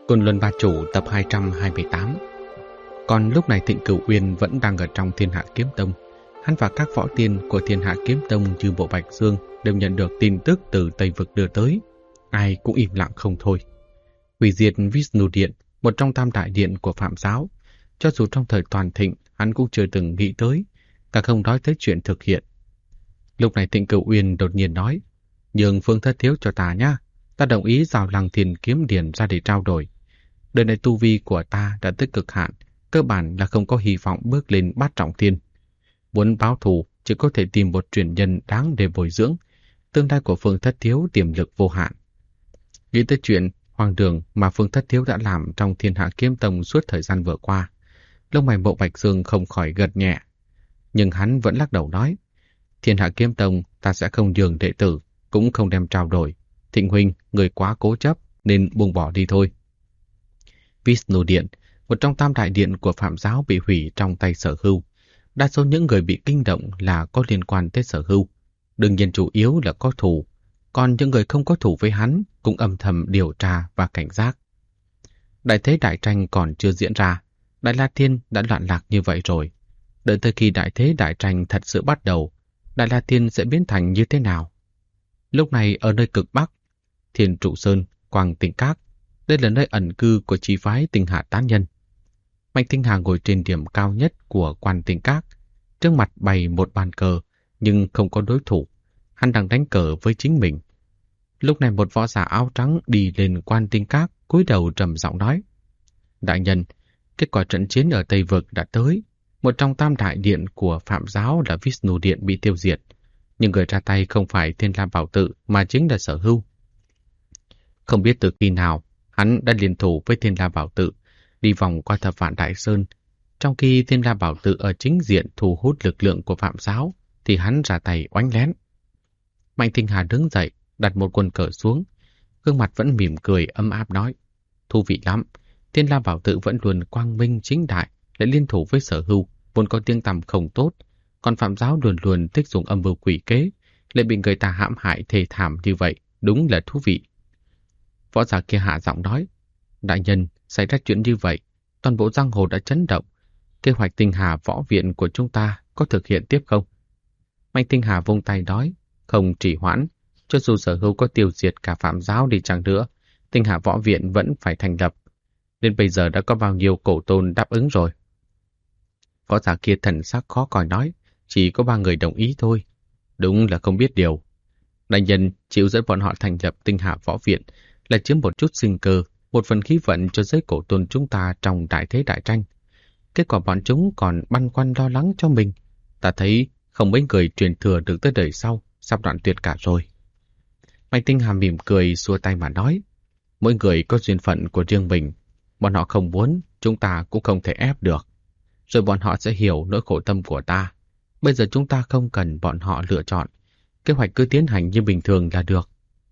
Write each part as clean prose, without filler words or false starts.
Côn Luân Ba Chủ tập 228. Còn lúc này Thịnh Cửu Uyên vẫn đang ở trong Thiên Hạ Kiếm Tông. Hắn và các võ tiên của Thiên Hạ Kiếm Tông như Bộ Bạch Dương đều nhận được tin tức từ Tây Vực đưa tới. Ai cũng im lặng không thôi. Hủy diệt Vishnu Điện, một trong tam đại điện của Phạm giáo. Cho dù trong thời toàn thịnh, hắn cũng chưa từng nghĩ tới, cả không nói tới chuyện thực hiện. Lúc này Thịnh Cửu Uyên đột nhiên nói, nhường Phương Thất Thiếu cho ta nhá. Ta đồng ý giao Lăng Thiên Kiếm Điển ra để trao đổi. Đời này tu vi của ta đã tới cực hạn, cơ bản là không có hy vọng bước lên bát trọng thiên. Muốn báo thù chỉ có thể tìm một truyền nhân đáng để bồi dưỡng. Tương lai của Phương Thất Thiếu tiềm lực vô hạn. Nghĩ tới chuyện hoang đường mà Phương Thất Thiếu đã làm trong Thiên Hạ Kiếm Tông suốt thời gian vừa qua, lông mày Bộ Bạch Dương không khỏi gật nhẹ. Nhưng hắn vẫn lắc đầu nói, Thiên Hạ Kiếm Tông ta sẽ không nhường đệ tử, cũng không đem trao đổi. Thịnh huynh, người quá cố chấp nên buông bỏ đi thôi. Vishnu Điện, một trong tam đại điện của Phạm giáo bị hủy trong tay Sở Hưu. Đa số những người bị kinh động là có liên quan tới Sở Hưu. Đương nhiên chủ yếu là có thù, còn những người không có thù với hắn cũng âm thầm điều tra và cảnh giác. Đại thế đại tranh còn chưa diễn ra, Đại La Thiên đã loạn lạc như vậy rồi. Đợi tới khi đại thế đại tranh thật sự bắt đầu, Đại La Thiên sẽ biến thành như thế nào? Lúc này ở nơi cực Bắc, Thiên Trụ Sơn, Quang Tịnh Các, đây là nơi ẩn cư của chi phái Tinh Hà tán nhân. Mạnh Tinh Hà ngồi trên điểm cao nhất của Quang Tịnh Các, trước mặt bày một bàn cờ, nhưng không có đối thủ. Hắn đang đánh cờ với chính mình. Lúc này một võ giả áo trắng đi lên Quang Tịnh Các, cúi đầu trầm giọng nói: Đại nhân, kết quả trận chiến ở Tây Vực đã tới. Một trong tam đại điện của Phạm giáo là Vishnu Điện bị tiêu diệt. Nhưng người ra tay không phải Thiên La Bảo Tự mà chính là Sở Hưu. Không biết từ khi nào hắn đã liên thủ với Thiên La Bảo Tự, đi vòng qua Thập Vạn Đại Sơn. Trong khi Thiên La Bảo Tự ở chính diện thu hút lực lượng của Phạm giáo, thì hắn ra tay oánh lén. Mạnh Tinh Hà đứng dậy, đặt một quân cờ xuống, gương mặt vẫn mỉm cười ấm áp nói: Thú vị lắm, Thiên La Bảo Tự vẫn luôn quang minh chính đại, lại liên thủ với Sở Hưu, vốn có tiếng tăm không tốt. Còn Phạm giáo luôn luôn thích dùng âm mưu quỷ kế, lại bị người ta hãm hại thê thảm như vậy, đúng là thú vị. Võ giả kia hạ giọng nói: Đại nhân, xảy ra chuyện như vậy, toàn bộ giang hồ đã chấn động. Kế hoạch Tinh Hà võ viện của chúng ta có thực hiện tiếp không? Mạnh Tinh Hà vung tay nói: Không trì hoãn, cho dù Sở Hưu có tiêu diệt cả Phạm giáo đi chăng nữa, Tinh Hà võ viện vẫn phải thành lập. Đến bây giờ đã có bao nhiêu cổ tôn đáp ứng rồi? Võ giả kia thần sắc khó coi nói: Chỉ có 3 người đồng ý thôi. Đúng là không biết điều. Đại nhân chịu dẫn bọn họ thành lập Tinh Hà võ viện là chiếm một chút sinh cơ, một phần khí vận cho giới cổ tôn chúng ta trong đại thế đại tranh. Kết quả bọn chúng còn băn khoăn lo lắng cho mình. Ta thấy không mấy người truyền thừa được tới đời sau, sắp đoạn tuyệt cả rồi. Mạnh Tinh Hà mỉm cười xua tay mà nói: Mỗi người có duyên phận của riêng mình. Bọn họ không muốn, chúng ta cũng không thể ép được. Rồi bọn họ sẽ hiểu nỗi khổ tâm của ta. Bây giờ chúng ta không cần bọn họ lựa chọn. Kế hoạch cứ tiến hành như bình thường là được.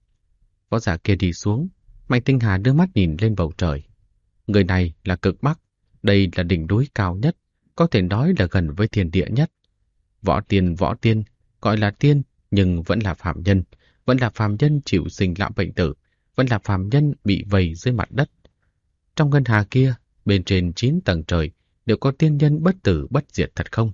Võ giả kia đi xuống. Mạnh Tinh Hà đưa mắt nhìn lên bầu trời. Người này là cực Bắc. Đây là đỉnh núi cao nhất, có thể nói là gần với thiên địa nhất. Võ tiên, gọi là tiên nhưng vẫn là phàm nhân. Vẫn là phàm nhân chịu sinh lão bệnh tử. Vẫn là phàm nhân bị vây dưới mặt đất. Trong ngân hà kia, bên trên 9 tầng trời, đều có tiên nhân bất tử bất diệt thật không?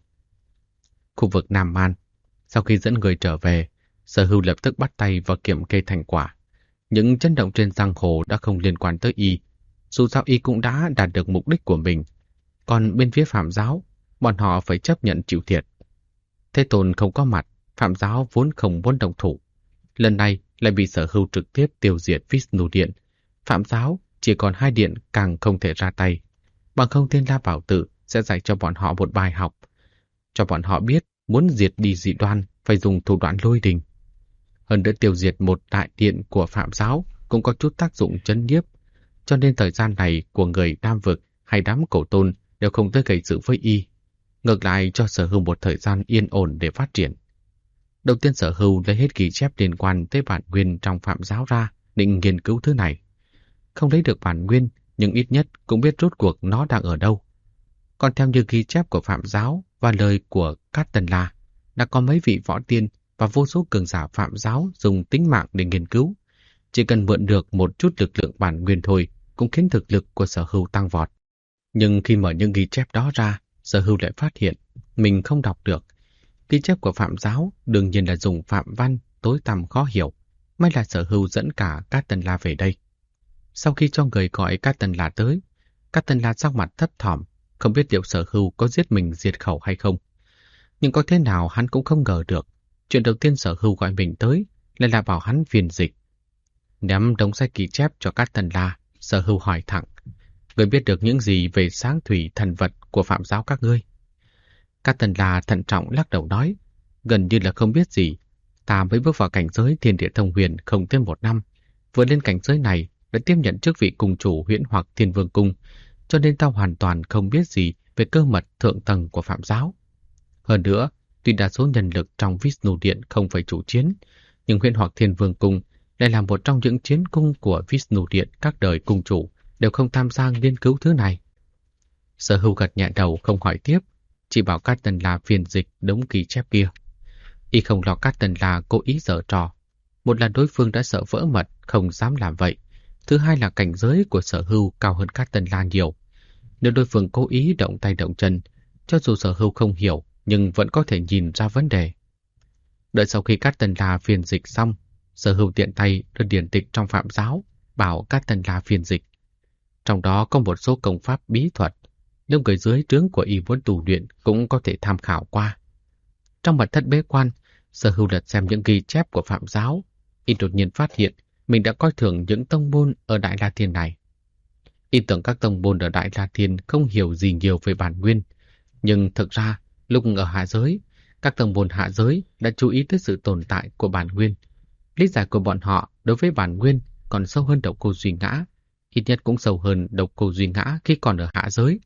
Khu vực Nam Man, sau khi dẫn người trở về, Sở Hưu lập tức bắt tay vào kiểm kê thành quả. Những chấn động trên giang hồ đã không liên quan tới y, dù sao y cũng đã đạt được mục đích của mình. Còn bên phía Phạm giáo, bọn họ phải chấp nhận chịu thiệt. Thế Tôn không có mặt, Phạm giáo vốn không muốn động thủ. Lần này lại bị Sở Hưu trực tiếp tiêu diệt Vishnu Điện. Phạm giáo chỉ còn 2 điện càng không thể ra tay. Bằng không Thiên La Bảo Tự sẽ dạy cho bọn họ một bài học. Cho bọn họ biết muốn diệt đi dị đoan phải dùng thủ đoạn lôi đình. Hơn nữa tiêu diệt một đại điện của Phạm giáo cũng có chút tác dụng chấn nhiếp. Cho nên thời gian này của người Nam Vực hay đám cổ tôn đều không tới gây sự với y. Ngược lại cho Sở Hưu một thời gian yên ổn để phát triển. Đầu tiên Sở Hưu lấy hết ghi chép liên quan tới bản nguyên trong Phạm giáo ra, định nghiên cứu thứ này. Không lấy được bản nguyên, nhưng ít nhất cũng biết rốt cuộc nó đang ở đâu. Còn theo như ghi chép của Phạm giáo và lời của Cát Tần La, đã có mấy vị võ tiên và vô số cường giả Phạm giáo dùng tính mạng để nghiên cứu. Chỉ cần mượn được một chút lực lượng bản nguyên thôi, cũng khiến thực lực của Sở Hưu tăng vọt. Nhưng khi mở những ghi chép đó ra, Sở Hưu lại phát hiện mình không đọc được. Ghi chép của Phạm Giáo đương nhiên là dùng phạm văn tối tăm khó hiểu. May là Sở Hưu dẫn cả Cát Tần La về đây. Sau khi cho người gọi Cát Tần La tới, Cát Tần La sắc mặt thấp thỏm, không biết liệu Sở Hưu có giết mình diệt khẩu hay không. Nhưng có thế nào hắn cũng không ngờ được. Chuyện đầu tiên Sở Hưu gọi mình tới lại là bảo hắn phiên dịch. Ném đống sách ghi chép cho Cát Tần La, Sở Hưu hỏi thẳng: người biết được những gì về sáng thủy thần vật của Phạm Giáo các ngươi? Cát Tần La thận trọng lắc đầu nói: gần như là không biết gì. Ta mới bước vào cảnh giới Thiên Địa Thông Huyền không tới 1 năm, vừa lên cảnh giới này đã tiếp nhận chức vị cung chủ Huyễn Hoặc Thiên Vương Cung, cho nên ta hoàn toàn không biết gì về cơ mật thượng tầng của Phạm Giáo. Hơn nữa, tuy đa số nhân lực trong Vishnu Điện không phải chủ chiến, nhưng Huyễn Hoặc Thiên Vương Cung lại là một trong những chiến cung của Vishnu Điện các đời cung chủ đều không tham gia nghiên cứu thứ này. Sở Hưu gật nhẹ đầu không hỏi tiếp, chỉ bảo Cát Tần La phiên dịch đống ghi chép kia. Y không lo Cát Tần La cố ý giở trò. Một là đối phương đã sợ vỡ mật, không dám làm vậy. Thứ hai là cảnh giới của Sở Hưu cao hơn Cát Tần La nhiều. Nếu đối phương cố ý động tay động chân, cho dù Sở Hưu không hiểu, nhưng vẫn có thể nhìn ra vấn đề. Đợi sau khi Cát Tần La phiên dịch xong, Sở Hưu tiện tay đưa điển tịch trong Phạm Giáo, bảo Cát Tần La phiên dịch. Trong đó có một số công pháp bí thuật, nếu người dưới trướng của y muốn tu luyện cũng có thể tham khảo qua. Trong mật thất bế quan, Sở Hưu lật xem những ghi chép của Phạm Giáo, y đột nhiên phát hiện mình đã coi thường những tông môn ở Đại La Thiên này. Y tưởng các tông môn ở Đại La Thiên không hiểu gì nhiều về bản nguyên, nhưng thực ra lúc ở hạ giới, các tông môn hạ giới đã chú ý tới sự tồn tại của bản nguyên. Lý giải của bọn họ đối với bản nguyên còn sâu hơn Độc Cô Duy Ngã, ít nhất cũng sâu hơn Độc Cô Duy Ngã khi còn ở hạ giới.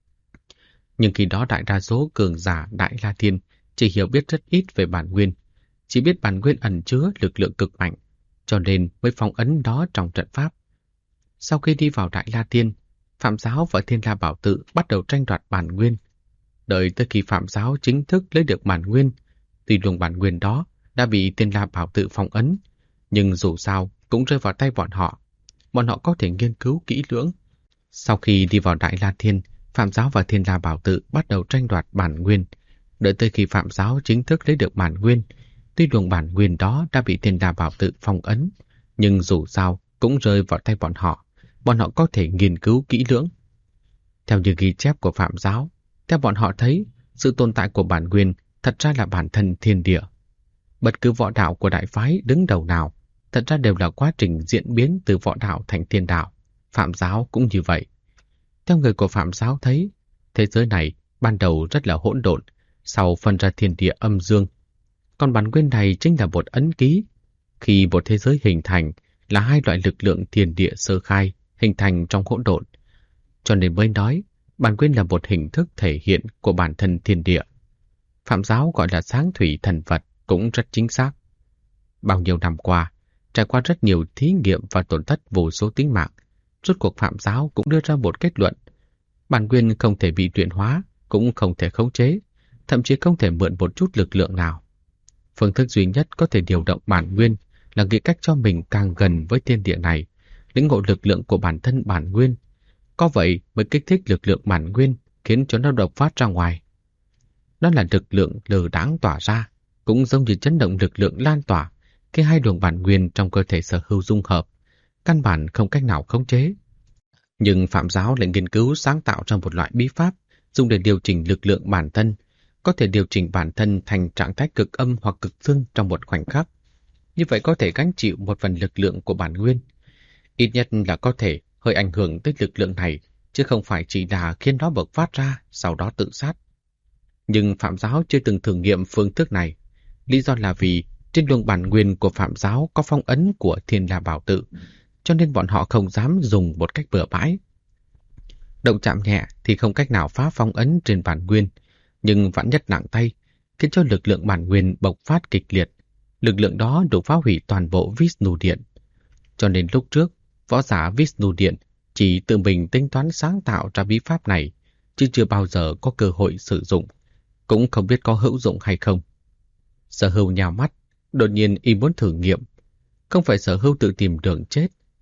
Nhưng khi đó đại đa số cường giả Đại La Thiên chỉ hiểu biết rất ít về bản nguyên, chỉ biết bản nguyên ẩn chứa lực lượng cực mạnh, cho nên mới phong ấn đó trong trận pháp. Sau khi đi vào Đại La Thiên, Phạm Giáo và Thiên La Bảo Tự bắt đầu tranh đoạt bản nguyên. Đợi tới khi Phạm Giáo chính thức lấy được bản nguyên, tuy luồng bản nguyên đó đã bị Thiên La Bảo Tự phong ấn, nhưng dù sao cũng rơi vào tay bọn họ. Bọn họ có thể nghiên cứu kỹ lưỡng. Sau khi đi vào Đại La Thiên, Phạm Giáo và Thiên La Bảo Tự bắt đầu tranh đoạt bản nguyên. Đợi tới khi Phạm Giáo chính thức lấy được bản nguyên, tuy luồng bản nguyên đó đã bị Thiên La Bảo Tự phong ấn, nhưng dù sao cũng rơi vào tay bọn họ. Bọn họ có thể nghiên cứu kỹ lưỡng. Theo như ghi chép của Phạm Giáo, theo bọn họ thấy, sự tồn tại của bản nguyên thật ra là bản thân thiên địa. Bất cứ võ đạo của đại phái đứng đầu nào, thật ra đều là quá trình diễn biến từ võ đạo thành thiên đạo. Phạm Giáo cũng như vậy. Theo người của Phạm Giáo thấy, thế giới này ban đầu rất là hỗn độn, sau phân ra thiên địa âm dương. Còn bản nguyên này chính là một ấn ký. Khi một thế giới hình thành là hai loại lực lượng thiên địa sơ khai hình thành trong hỗn độn. Cho nên mới nói, bản nguyên là một hình thức thể hiện của bản thân thiên địa. Phạm Giáo gọi là sáng thủy thần vật cũng rất chính xác. Bao nhiêu năm qua, trải qua rất nhiều thí nghiệm và tổn thất vô số tính mạng, rốt cuộc Phạm Giáo cũng đưa ra một kết luận. Bản nguyên không thể bị luyện hóa, cũng không thể khống chế, thậm chí không thể mượn một chút lực lượng nào. Phương thức duy nhất có thể điều động bản nguyên là nghĩ cách cho mình càng gần với thiên địa này, lĩnh ngộ lực lượng của bản thân bản nguyên. Có vậy mới kích thích lực lượng bản nguyên, khiến cho nó độc phát ra ngoài. Đó là lực lượng lờ đãng tỏa ra, cũng giống như chấn động lực lượng lan tỏa khi hai luồng bản nguyên trong cơ thể Sở Hưu dung hợp, căn bản không cách nào khống chế. Nhưng Phạm Giáo lại nghiên cứu sáng tạo ra một loại bí pháp dùng để điều chỉnh lực lượng bản thân, có thể điều chỉnh bản thân thành trạng thái cực âm hoặc cực dương trong một khoảnh khắc. Như vậy có thể gánh chịu một phần lực lượng của bản nguyên. Ít nhất là có thể hơi ảnh hưởng tới lực lượng này, chứ không phải chỉ là khiến nó bộc phát ra, sau đó tự sát. Nhưng Phạm Giáo chưa từng thử nghiệm phương thức này. Lý do là vì trên luồng bản nguyên của Phạm Giáo có phong ấn của Thiên La Bảo Tự, cho nên bọn họ không dám dùng một cách bừa bãi. Động chạm nhẹ thì không cách nào phá phong ấn trên bản nguyên, nhưng vạn nhất nặng tay, khiến cho lực lượng bản nguyên bộc phát kịch liệt. Lực lượng đó đủ phá hủy toàn bộ Vishnu Điện. Cho nên lúc trước, võ giả Vishnu Điện chỉ tự mình tính toán sáng tạo ra bí pháp này, chứ chưa bao giờ có cơ hội sử dụng, cũng không biết có hữu dụng hay không. Sở Hưu nhào mắt, đột nhiên y muốn thử nghiệm. Không phải Sở Hưu tự tìm đường chết,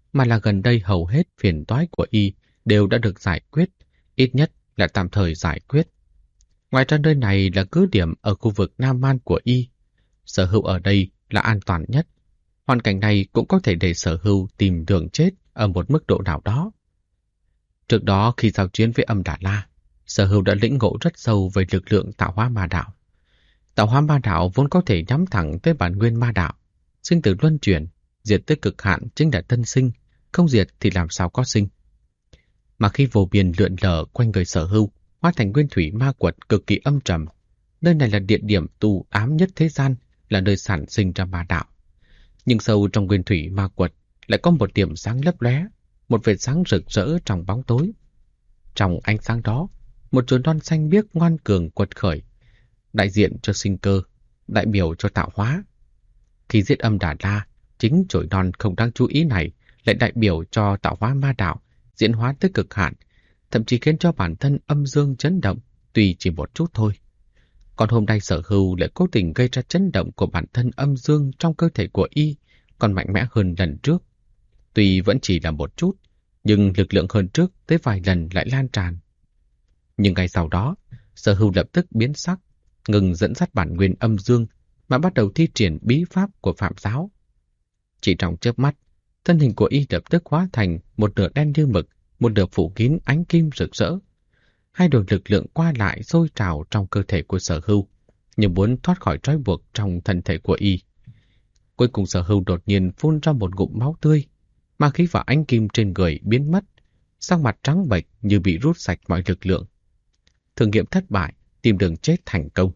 mà là gần đây hầu hết phiền toái của y đều đã được giải quyết, ít nhất là tạm thời giải quyết. Ngoài ra nơi này là cứ điểm ở khu vực Nam Man của y. Sở Hưu ở đây là an toàn nhất. Hoàn cảnh này cũng có thể để Sở Hưu tìm đường chết ở một mức độ nào đó. Trước đó khi giao chiến với Âm Đà La, Sở Hưu đã lĩnh ngộ rất sâu về lực lượng tạo hóa ma đạo. Tạo hóa ma đạo vốn có thể nhắm thẳng tới bản nguyên ma đạo, sinh tử luân chuyển, diệt tới cực hạn chính là tân sinh, không diệt thì làm sao có sinh. Mà khi vô biên lượn lờ quanh người Sở Hưu, hóa thành nguyên thủy ma quật cực kỳ âm trầm. Nơi này là địa điểm tu ám nhất thế gian, là nơi sản sinh ra ma đạo. Nhưng sâu trong nguyên thủy ma quật lại có một điểm sáng lấp lóe, một vệt sáng rực rỡ trong bóng tối. Trong ánh sáng đó, một chồi non xanh biếc ngoan cường quật khởi, đại diện cho sinh cơ, đại biểu cho tạo hóa. Khi giết Âm Đà La, chính chồi non không đáng chú ý này lại đại biểu cho tạo hóa ma đạo diễn hóa tới cực hạn, thậm chí khiến cho bản thân âm dương chấn động, tuy chỉ một chút thôi. Còn hôm nay Sở Hưu lại cố tình gây ra chấn động của bản thân âm dương trong cơ thể của y, còn mạnh mẽ hơn lần trước. Tuy vẫn chỉ là một chút, nhưng lực lượng hơn trước tới vài lần lại lan tràn. Nhưng ngay sau đó, Sở Hưu lập tức biến sắc, ngừng dẫn dắt bản nguyên âm dương mà bắt đầu thi triển bí pháp của Phạm giáo. Chỉ trong chớp mắt, thân hình của y lập tức hóa thành một nửa đen như mực, một nửa phủ kín ánh kim rực rỡ. Hai luồng lực lượng qua lại sôi trào trong cơ thể của Sở Hưu, như muốn thoát khỏi trói buộc trong thân thể của y. Cuối cùng Sở Hưu đột nhiên phun ra một ngụm máu tươi, ma khí và ánh kim trên người biến mất, sắc mặt trắng bệch như bị rút sạch mọi lực lượng. Thử nghiệm thất bại, tìm đường chết thành công.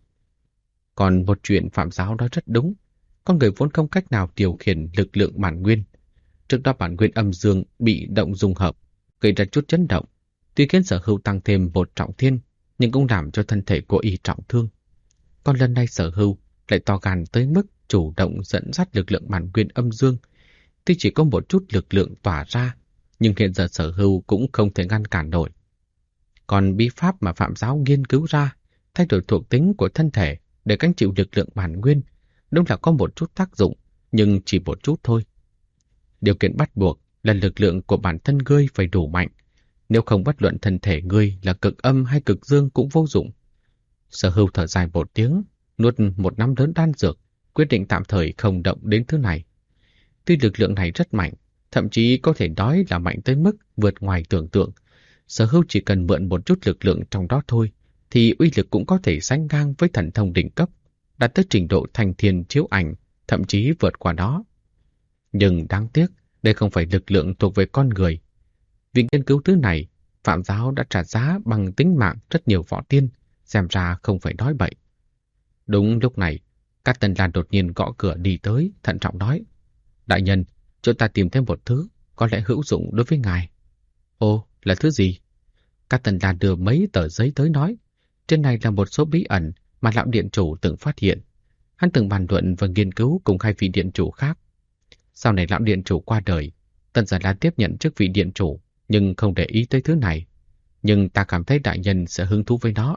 Còn một chuyện Phạm giáo đó rất đúng, con người vốn không cách nào điều khiển lực lượng bản nguyên. Trước đó bản nguyên âm dương bị động dung hợp, gây ra chút chấn động, tuy khiến Sở Hưu tăng thêm một trọng thiên, nhưng cũng làm cho thân thể của y trọng thương. Còn lần này Sở Hưu lại to gan tới mức chủ động dẫn dắt lực lượng bản nguyên âm dương. Tuy chỉ có một chút lực lượng tỏa ra, nhưng hiện giờ Sở Hưu cũng không thể ngăn cản nổi. Còn bí pháp mà Phạm giáo nghiên cứu ra, thay đổi thuộc tính của thân thể để gánh chịu lực lượng bản nguyên, đúng là có một chút tác dụng, nhưng chỉ một chút thôi. Điều kiện bắt buộc là lực lượng của bản thân ngươi phải đủ mạnh, nếu không bất luận thân thể ngươi là cực âm hay cực dương cũng vô dụng. Sở Hưu thở dài một tiếng, nuốt một nắm lớn đan dược, quyết định tạm thời không động đến thứ này. Tuy lực lượng này rất mạnh, thậm chí có thể nói là mạnh tới mức vượt ngoài tưởng tượng. Sở Hưu chỉ cần mượn một chút lực lượng trong đó thôi, thì uy lực cũng có thể sánh ngang với thần thông đỉnh cấp, đạt tới trình độ thành thiên chiếu ảnh, thậm chí vượt qua đó. Nhưng đáng tiếc, đây không phải lực lượng thuộc về con người. Vì nghiên cứu thứ này, Phạm giáo đã trả giá bằng tính mạng rất nhiều võ tiên, xem ra không phải nói bậy. Đúng lúc này, Cát Tần Lan đột nhiên gõ cửa đi tới, thận trọng nói: Đại nhân, chúng ta tìm thêm một thứ, có lẽ hữu dụng đối với ngài. Ồ, là thứ gì? Cát Tần Lan đưa mấy tờ giấy tới nói: Trên này là một số bí ẩn mà lão điện chủ từng phát hiện. Hắn từng bàn luận và nghiên cứu cùng hai vị điện chủ khác. Sau này lão điện chủ qua đời, Tần Giản Lan tiếp nhận chức vị điện chủ, nhưng không để ý tới thứ này. Nhưng ta cảm thấy đại nhân sẽ hứng thú với nó.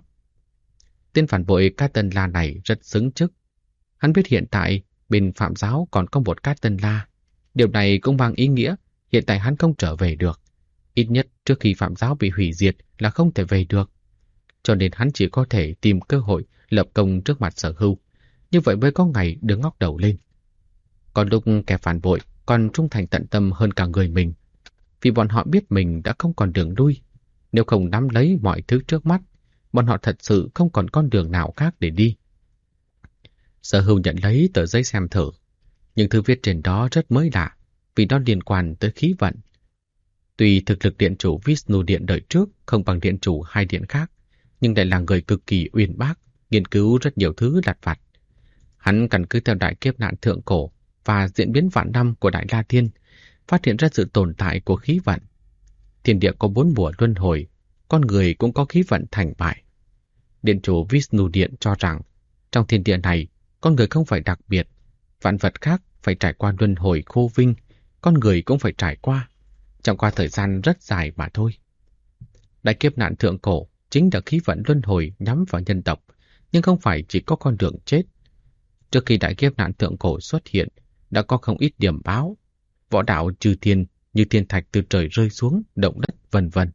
Tên phản bội Cát Tần La này rất xứng chức. Hắn biết hiện tại bên Phạm giáo còn có một Cát Tần La. Điều này cũng mang ý nghĩa hiện tại hắn không trở về được. Ít nhất trước khi Phạm giáo bị hủy diệt là không thể về được. Cho nên hắn chỉ có thể tìm cơ hội lập công trước mặt Sở Hưu. Như vậy mới có ngày đứng ngóc đầu lên. Còn lúc kẻ phản bội còn trung thành tận tâm hơn cả người mình. Vì bọn họ biết mình đã không còn đường lui. Nếu không nắm lấy mọi thứ trước mắt, bọn họ thật sự không còn con đường nào khác để đi. Sở Hưu nhận lấy tờ giấy xem thử. Nhưng thư viết trên đó rất mới lạ, vì nó liên quan tới khí vận. Tuy thực lực điện chủ Vishnu Điện đời trước không bằng điện chủ hai điện khác, nhưng lại là người cực kỳ uyên bác, nghiên cứu rất nhiều thứ lặt vặt. Hắn căn cứ theo đại kiếp nạn thượng cổ và diễn biến vạn năm của Đại La Thiên, phát hiện ra sự tồn tại của khí vận. Thiên địa có 4 mùa luân hồi, con người cũng có khí vận thành bại. Điện chủ Vishnu Điện cho rằng, trong thiên địa này, con người không phải đặc biệt, vạn vật khác phải trải qua luân hồi khô vinh, con người cũng phải trải qua, chẳng qua thời gian rất dài mà thôi. Đại kiếp nạn thượng cổ chính là khí vận luân hồi nhắm vào nhân tộc, nhưng không phải chỉ có con đường chết. Trước khi đại kiếp nạn thượng cổ xuất hiện, đã có không ít điểm báo. Võ đạo chư thiên như thiên thạch từ trời rơi xuống, động đất vân vân.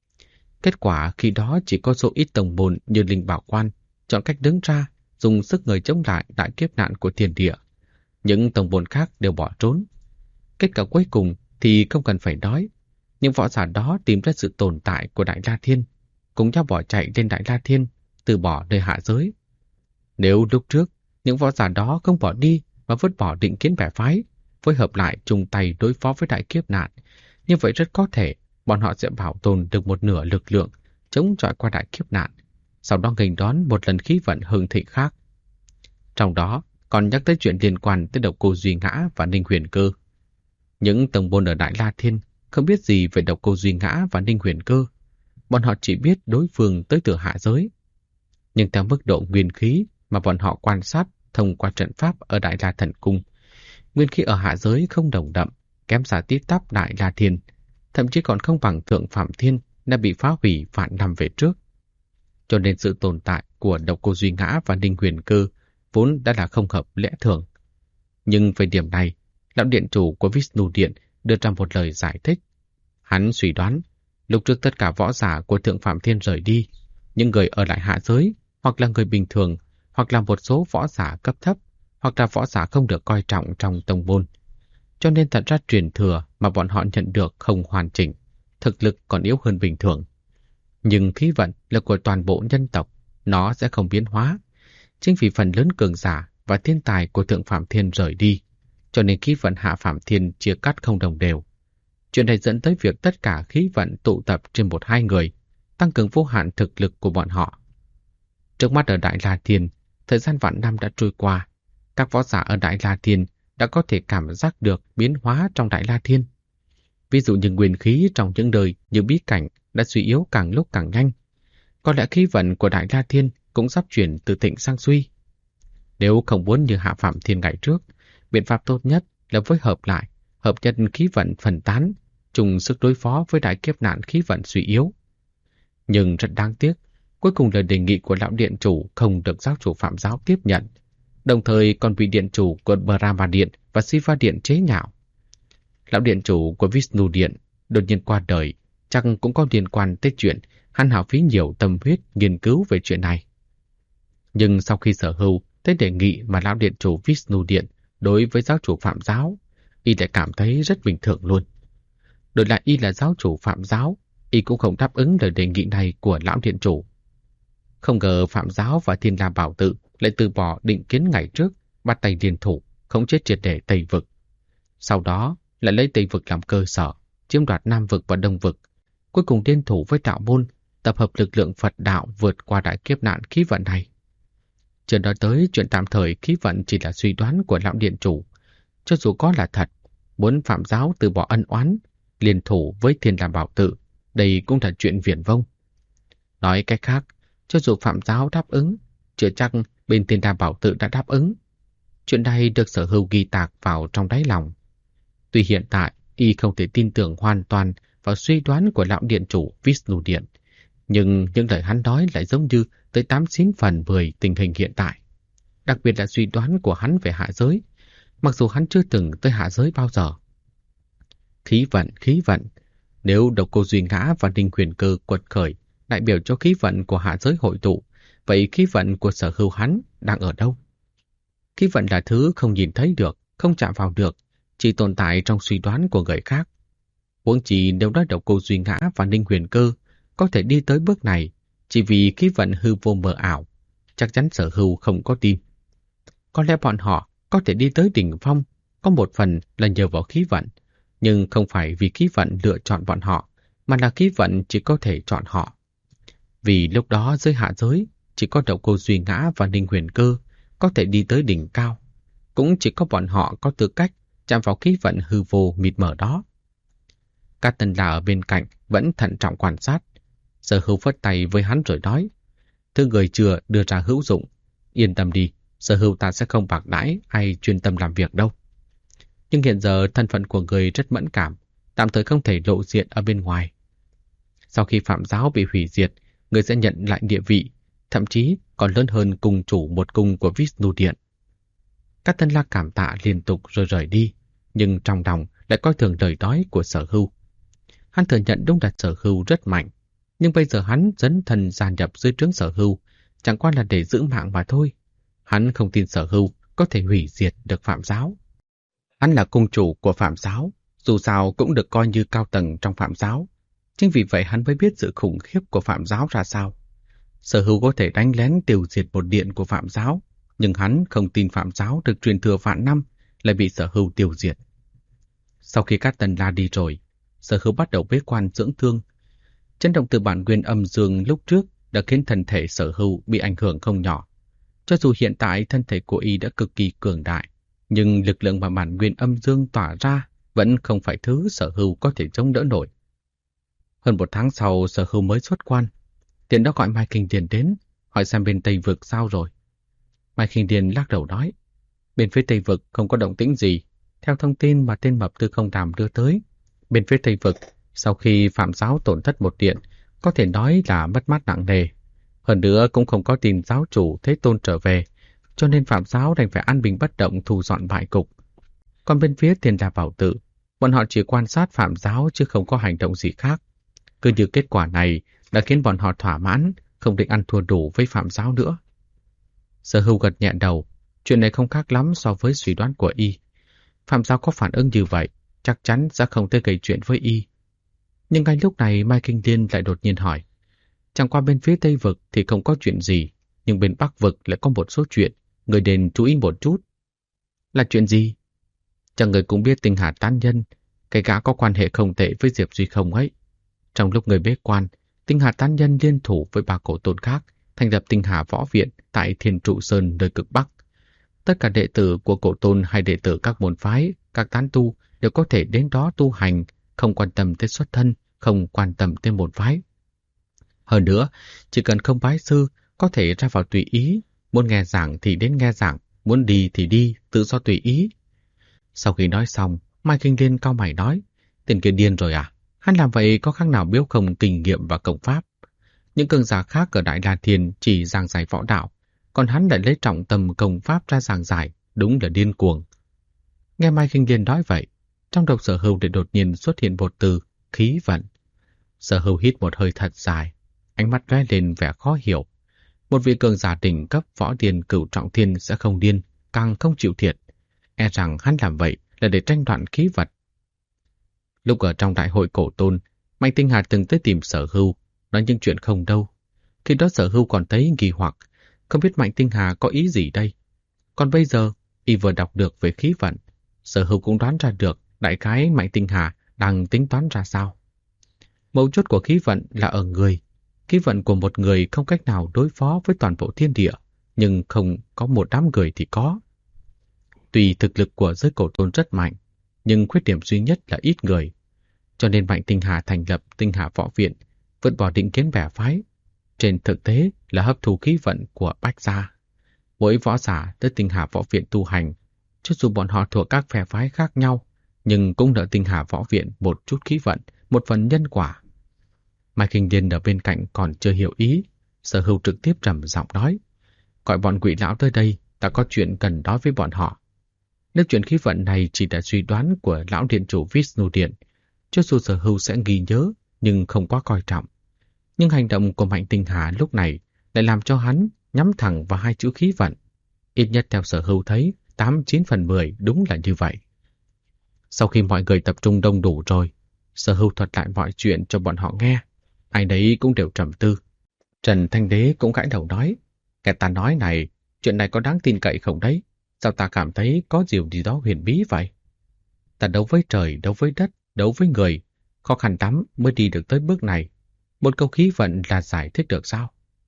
Kết quả khi đó chỉ có số ít tông môn như Linh Bảo Quan chọn cách đứng ra, dùng sức người chống lại đại kiếp nạn của thiên địa. Những tông môn khác đều bỏ trốn. Kết quả cuối cùng thì không cần phải nói. Những võ giả đó tìm ra sự tồn tại của Đại La Thiên, cùng nhau bỏ chạy lên Đại La Thiên, từ bỏ nơi hạ giới. Nếu lúc trước những võ giả đó không bỏ đi mà vứt bỏ định kiến bè phái, phối hợp lại chung tay đối phó với đại kiếp nạn, như vậy rất có thể bọn họ sẽ bảo tồn được một nửa lực lượng chống chọi qua đại kiếp nạn, sau đó nghênh đón một lần khí vận hưng thịnh khác. Trong đó còn nhắc tới chuyện liên quan tới Độc Cô Duy Ngã và Ninh Huyền Cơ. Những tông môn ở Đại La Thiên không biết gì về Độc Cô Duy Ngã và Ninh Huyền Cơ. Bọn họ chỉ biết đối phương tới từ hạ giới. Nhưng theo mức độ nguyên khí mà bọn họ quan sát thông qua trận pháp ở Đại La Thần Cung, nguyên khí ở hạ giới không đồng đậm, kém xa tít tắp Đại La Thiên, thậm chí còn không bằng Thượng Phạm Thiên đã bị phá hủy vạn năm về trước. Cho nên sự tồn tại của Độc Cô Duy Ngã và Ninh Huyền Cơ vốn đã là không hợp lẽ thường. Nhưng về điểm này, lão điện chủ của Vishnu Điện đưa ra một lời giải thích. Hắn suy đoán, lúc trước tất cả võ giả của Thượng Phạm Thiên rời đi, những người ở lại hạ giới, hoặc là người bình thường, hoặc là một số võ giả cấp thấp, hoặc là võ giả không được coi trọng trong tông môn. Cho nên thật ra truyền thừa mà bọn họ nhận được không hoàn chỉnh, thực lực còn yếu hơn bình thường. Nhưng khí vận là của toàn bộ nhân tộc, nó sẽ không biến hóa. Chính vì phần lớn cường giả và thiên tài của Thượng Phạm Thiên rời đi, cho nên khí vận Hạ Phạm Thiên chia cắt không đồng đều. Chuyện này dẫn tới việc tất cả khí vận tụ tập trên một hai người, tăng cường vô hạn thực lực của bọn họ. Trước mắt ở Đại La Thiên, thời gian vạn năm đã trôi qua, các võ giả ở Đại La Thiên đã có thể cảm giác được biến hóa trong Đại La Thiên. Ví dụ như nguyên khí trong những đời như bí cảnh đã suy yếu càng lúc càng nhanh. Có lẽ khí vận của Đại La Thiên cũng sắp chuyển từ thịnh sang suy. Nếu không muốn như Hạ Phạm Thiên ngày trước, biện pháp tốt nhất là phối hợp lại, hợp nhân khí vận phân tán, chung sức đối phó với đại kiếp nạn khí vận suy yếu. Nhưng rất đáng tiếc, cuối cùng lời đề nghị của lão điện chủ không được giáo chủ Phạm giáo tiếp nhận, đồng thời còn bị điện chủ của Brahma Điện và Siva Điện chế nhạo. Lão điện chủ của Vishnu Điện đột nhiên qua đời, chắc cũng có liên quan tới chuyện hắn hao phí nhiều tâm huyết nghiên cứu về chuyện này. Nhưng sau khi Sở Hưu tới đề nghị mà lão điện chủ Vishnu Điện đối với giáo chủ Phạm giáo, y lại cảm thấy rất bình thường luôn. Đổi lại y là giáo chủ Phạm giáo, y cũng không đáp ứng lời đề nghị này của lão điện chủ. Không ngờ Phạm giáo và Thiên La Bảo Tự lại từ bỏ định kiến ngày trước, bắt tay liên thủ, khống chế triệt để Tây Vực. Sau đó lại lấy Tây Vực làm cơ sở, chiếm đoạt Nam Vực và Đông Vực, cuối cùng liên thủ với đạo môn, tập hợp lực lượng Phật đạo vượt qua đại kiếp nạn khí vận này. Chưa nói tới chuyện tạm thời khí vận chỉ là suy đoán của lão điện chủ. Cho dù có là thật, muốn Phạm giáo từ bỏ ân oán, liên thủ với Thiên La Bảo Tự, đây cũng là chuyện viển vông. Nói cách khác, cho dù Phạm giáo đáp ứng, chưa chắc bên Thiên La Bảo Tự đã đáp ứng. Chuyện này được Sở Hưu ghi tạc vào trong đáy lòng. Tuy hiện tại, y không thể tin tưởng hoàn toàn vào suy đoán của lão điện chủ Vishnu Điện, nhưng những lời hắn nói lại giống như tới 89/10 tình hình hiện tại. Đặc biệt là suy đoán của hắn về hạ giới, mặc dù hắn chưa từng tới hạ giới bao giờ. Khí vận, nếu Độc Cô Duy Ngã và Ninh Huyền Cơ quật khởi, đại biểu cho khí vận của hạ giới hội tụ, vậy khí vận của Sở Hưu hắn đang ở đâu? Khí vận là thứ không nhìn thấy được, không chạm vào được, chỉ tồn tại trong suy đoán của người khác. Huống chi nếu nói Độc Cô Duy Ngã và Ninh Huyền Cơ có thể đi tới bước này chỉ vì khí vận hư vô mờ ảo, chắc chắn Sở Hưu không có tin. Có lẽ bọn họ có thể đi tới đỉnh phong, có một phần là nhờ vào khí vận, nhưng không phải vì khí vận lựa chọn bọn họ, mà là khí vận chỉ có thể chọn họ. Vì lúc đó dưới hạ giới, chỉ có Độc Cô Duy Ngã và Ninh Huyền Cơ có thể đi tới đỉnh cao, cũng chỉ có bọn họ có tư cách chạm vào khí vận hư vô mịt mờ đó. Các Tân La ở bên cạnh vẫn thận trọng quan sát. Sở Hưu phất tay với hắn rồi nói: "Thứ người chưa đưa ra hữu dụng, yên tâm đi, Sở Hưu ta sẽ không bạc đãi hay chuyên tâm làm việc đâu. Nhưng hiện giờ thân phận của người rất mẫn cảm, tạm thời không thể lộ diện ở bên ngoài. Sau khi Phạm giáo bị hủy diệt, người sẽ nhận lại địa vị, thậm chí còn lớn hơn cung chủ một cung của Vishnu Điện." Các Tân La cảm tạ liên tục rồi rời đi, nhưng trong lòng lại coi thường lời nói của Sở Hưu. Hắn thừa nhận đúng là Sở Hưu rất mạnh, nhưng bây giờ hắn dấn thân gia nhập dưới trướng Sở Hưu, chẳng qua là để giữ mạng mà thôi. Hắn không tin Sở Hưu có thể hủy diệt được Phạm giáo. Hắn là cung chủ của Phạm giáo, dù sao cũng được coi như cao tầng trong Phạm giáo. Chính vì vậy hắn mới biết sự khủng khiếp của Phạm giáo ra sao. Sở Hưu có thể đánh lén tiêu diệt một điện của Phạm giáo, nhưng hắn không tin Phạm giáo được truyền thừa vạn năm lại bị Sở Hưu tiêu diệt. Sau khi các tần la đi rồi, Sở Hưu bắt đầu bế quan dưỡng thương. Chấn động từ bản nguyên âm dương lúc trước đã khiến thân thể Sở Hưu bị ảnh hưởng không nhỏ. Cho dù hiện tại thân thể của y đã cực kỳ cường đại, nhưng lực lượng mà bản nguyên âm dương tỏa ra vẫn không phải thứ Sở Hưu có thể chống đỡ nổi. Hơn một tháng sau, Sở Hưu mới xuất quan. Tiện đó gọi Mai Kinh Điền đến, hỏi xem bên Tây Vực sao rồi. Mai Kinh Điền lắc đầu nói, bên phía Tây Vực không có động tĩnh gì. Theo thông tin mà tên mập Tư Không Đàm đưa tới, bên phía Tây Vực, sau khi Phạm giáo tổn thất một điện, có thể nói là mất mát nặng nề. Hơn nữa cũng không có tin giáo chủ Thế Tôn trở về, cho nên Phạm giáo đành phải an bình bất động thu dọn bại cục. Còn bên phía Thiên Đà Bảo Tự, bọn họ chỉ quan sát Phạm giáo chứ không có hành động gì khác. Cứ như kết quả này đã khiến bọn họ thỏa mãn, không định ăn thua đủ với Phạm giáo nữa. Sở Hưu gật nhẹ đầu, chuyện này không khác lắm so với suy đoán của y. Phạm giáo có phản ứng như vậy, chắc chắn sẽ không tới gây chuyện với y. Nhưng ngay lúc này Mai Kinh Điên lại đột nhiên hỏi, chẳng qua bên phía Tây Vực thì không có chuyện gì, nhưng bên Bắc Vực lại có một số chuyện, người nên chú ý một chút. Là chuyện gì? Chẳng người cũng biết Tinh Hà tán nhân, cái gã có quan hệ không tệ với Diệp Duy không ấy. Trong lúc người bế quan, Tinh Hà tán nhân liên thủ với ba cổ tôn khác, thành lập Tinh Hà Võ Viện tại Thiên Trụ Sơn nơi cực Bắc. Tất cả đệ tử của cổ tôn hay đệ tử các môn phái, các tán tu đều có thể đến đó tu hành, không quan tâm tới xuất thân, không quan tâm tới môn phái. Hơn nữa, chỉ cần không bái sư, có thể ra vào tùy ý, muốn nghe giảng thì đến nghe giảng, muốn đi thì đi, tự do tùy ý. Sau khi nói xong, Mai Kinh Điên cau mày nói, tên kia điên rồi à? Hắn làm vậy có khác nào biếu không kinh nghiệm và công pháp? Những cường giả khác ở Đại La Thiên chỉ giảng giải võ đạo, còn hắn lại lấy trọng tâm công pháp ra giảng giải, đúng là điên cuồng. Nghe Mai Kinh Điên nói vậy, trong đầu Sở Hưu để đột nhiên xuất hiện một từ, khí vận. Sở Hưu hít một hơi thật dài, ánh mắt lóe lên vẻ khó hiểu. Một vị cường giả đỉnh cấp võ điên cửu trọng thiên sẽ không điên, càng không chịu thiệt. E rằng hắn làm vậy là để tranh đoạt khí vật. Lúc ở trong đại hội cổ tôn, Mạnh Tinh Hà từng tới tìm Sở Hưu, nói những chuyện không đâu. Khi đó Sở Hưu còn thấy nghi hoặc, không biết Mạnh Tinh Hà có ý gì đây. Còn bây giờ, y vừa đọc được về khí vận, Sở Hưu cũng đoán ra được đại khái Mạnh Tinh Hà đang tính toán ra sao. Mấu chốt của khí vận là ở người. Khí vận của một người không cách nào đối phó với toàn bộ thiên địa, nhưng không có một đám người thì có. Tuy thực lực của giới cổ tôn rất mạnh, nhưng khuyết điểm duy nhất là ít người. Cho nên Mạnh Tinh Hà thành lập Tinh Hà Võ Viện, vứt bỏ định kiến bè phái. Trên thực tế là hấp thu khí vận của Bách gia. Mỗi võ giả tới Tinh Hà Võ Viện tu hành, cho dù bọn họ thuộc các phe phái khác nhau, nhưng cũng nợ Tinh Hà Võ Viện một chút khí vận, một phần nhân quả. Mai Kinh Điên ở bên cạnh còn chưa hiểu ý, Sở Hưu trực tiếp trầm giọng nói, gọi bọn quỷ lão tới đây, ta có chuyện cần nói với bọn họ. Nếu chuyện khí vận này chỉ là suy đoán của lão điện chủ Vishnu Điện, cho dù Sở Hưu sẽ ghi nhớ, nhưng không quá coi trọng. Nhưng hành động của Mạnh Tinh Hà lúc này lại làm cho hắn nhắm thẳng vào hai chữ khí vận. Ít nhất theo Sở Hưu thấy, 8-9 phần 10 đúng là như vậy. Sau khi mọi người tập trung đông đủ rồi, Sở Hưu thuật lại mọi chuyện cho bọn họ nghe. Ai đấy cũng đều trầm tư. Trần Thanh Đế cũng gãi đầu nói, nghe ta nói này, chuyện này có đáng tin cậy không đấy? Sao ta cảm thấy có điều gì đó huyền bí vậy? Ta đấu với trời, đấu với đất, đấu với người, khó khăn lắm mới đi được tới bước này. Một câu khí vận là giải thích được sao?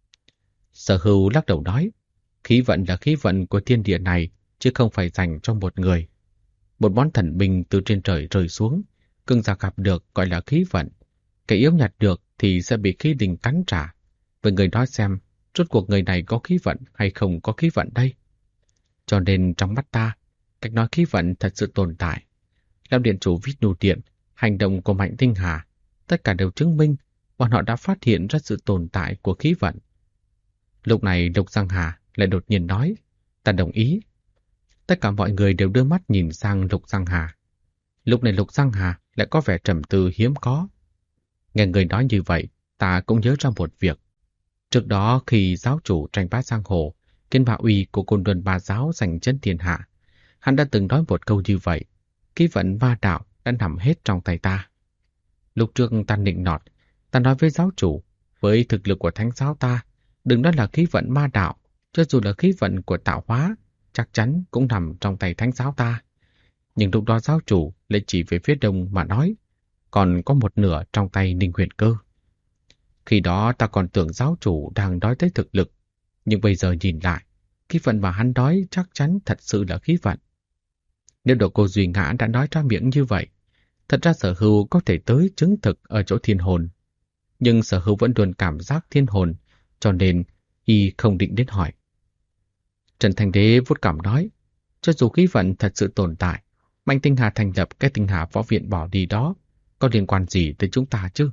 Sở Hưu lắc đầu nói, khí vận là khí vận của thiên địa này, chứ không phải dành cho một người. Một món thần binh từ trên trời rơi xuống, cường giả gặp được gọi là khí vận. Kẻ yếu nhặt được thì sẽ bị khí đình cắn trả. Với người nói xem, rốt cuộc người này có khí vận hay không có khí vận đây? Cho nên trong mắt ta, cách nói khí vận thật sự tồn tại. Lão điện chủ Vishnu Điện, hành động của Mạnh Tinh Hà, tất cả đều chứng minh bọn họ đã phát hiện ra sự tồn tại của khí vận. Lúc này Lục Giang Hà lại đột nhiên nói, ta đồng ý. Tất cả mọi người đều đưa mắt nhìn sang Lục Giang Hà. Lúc này Lục Giang Hà lại có vẻ trầm tư hiếm có. Nghe người nói như vậy, ta cũng nhớ ra một việc. Trước đó khi giáo chủ tranh bá giang hồ, Kiến Bá Uy của Côn Luân Ba Giáo giành chân thiên hạ, hắn đã từng nói một câu như vậy: khí vận ma đạo đã nằm hết trong tay ta. Lúc trước ta nịnh nọt, ta nói với giáo chủ, với thực lực của thánh giáo ta, đừng nói là khí vận ma đạo, cho dù là khí vận của tạo hóa, chắc chắn cũng nằm trong tay thánh giáo ta. Nhưng lúc đó giáo chủ lại chỉ về phía đông mà nói, còn có một nửa trong tay Ninh Huyền Cơ. Khi đó ta còn tưởng giáo chủ đang nói tới thực lực, nhưng bây giờ nhìn lại, khí vận mà hắn nói chắc chắn thật sự là khí vận. Nếu Độc Cô Duy Ngã đã nói ra miệng như vậy, thật ra Sở Hưu có thể tới chứng thực ở chỗ thiên hồn. Nhưng Sở Hưu vẫn luôn cảm giác thiên hồn, cho nên y không định đến hỏi. Trần Thành Đế vuốt cằm nói, cho dù khí vận thật sự tồn tại, Mạnh Tinh Hà thành lập cái Tinh Hà Võ Viện bỏ đi đó, có liên quan gì tới chúng ta chứ?